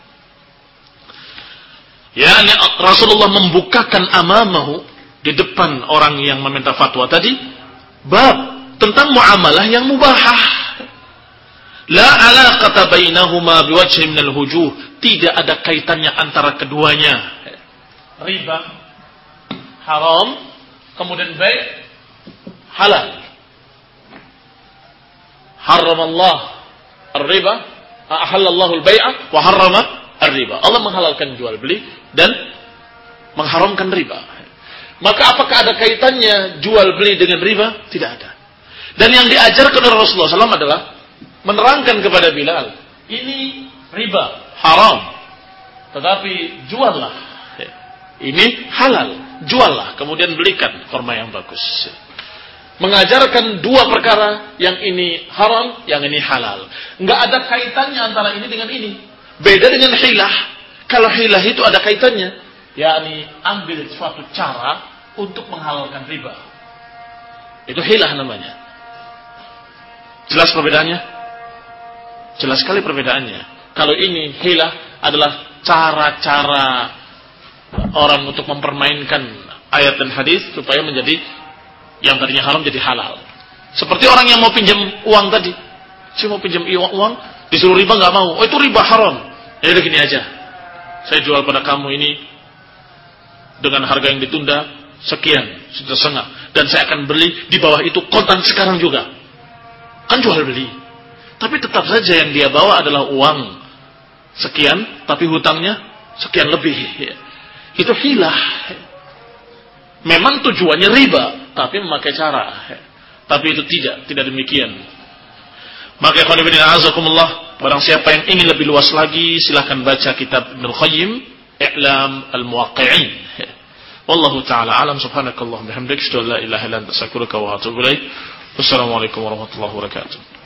Ya, Rasulullah membukakan amamahu di depan orang yang meminta fatwa tadi bab tentang muamalah yang mubahah. La alaqata bainahuma biwajhin minal wujuh. Tidak ada kaitannya antara keduanya. Riba haram, kemudian bai' halal. Haramallah ar-riba, ahallallahu al-bai'a wa harrama ar-riba. Allah menghalalkan jual beli dan mengharamkan riba. Maka apakah ada kaitannya jual beli dengan riba? Tidak ada. Dan yang diajarkan oleh Rasulullah shallallahu alaihi wasallam adalah menerangkan kepada Bilal, ini riba, haram. Tetapi juallah. Ini halal, juallah. Kemudian belikan korma yang bagus. Mengajarkan dua perkara, yang ini haram, yang ini halal. Enggak ada kaitannya antara ini dengan ini. Beda dengan hilah. Kalau hilah itu ada kaitannya, yakni ambil suatu cara untuk menghalalkan riba. Itu hilah namanya. Jelas perbedaannya? Jelas sekali perbedaannya. Kalau ini hilah adalah cara-cara orang untuk mempermainkan ayat dan hadis supaya menjadi yang tadinya haram jadi halal. Seperti orang yang mau pinjam uang tadi. Saya mau pinjam uang, disuruh riba nggak mau. Oh itu riba haram. Ya udah gini aja. Saya jual pada kamu ini dengan harga yang ditunda sekian, sudah setengah. Dan saya akan beli di bawah itu kontan sekarang juga. Kan jual beli. Tapi tetap saja yang dia bawa adalah uang sekian, tapi hutangnya sekian lebih. Itu hilah. Memang tujuannya riba, tapi memakai cara. Tapi itu tidak, tidak demikian. Maka ikhwan fillah azakumullah, barang siapa yang ingin lebih luas lagi, silakan baca kitab Ibnul Qayyim, I'lam al-Muwaqqi'in. Wallahu ta'ala alam. Subhanakallah bihamdik, asyhadu an la ilaha illa anta astaghfiruka wa atubu ilaik. Wassalamualaikum warahmatullahi wabarakatuh.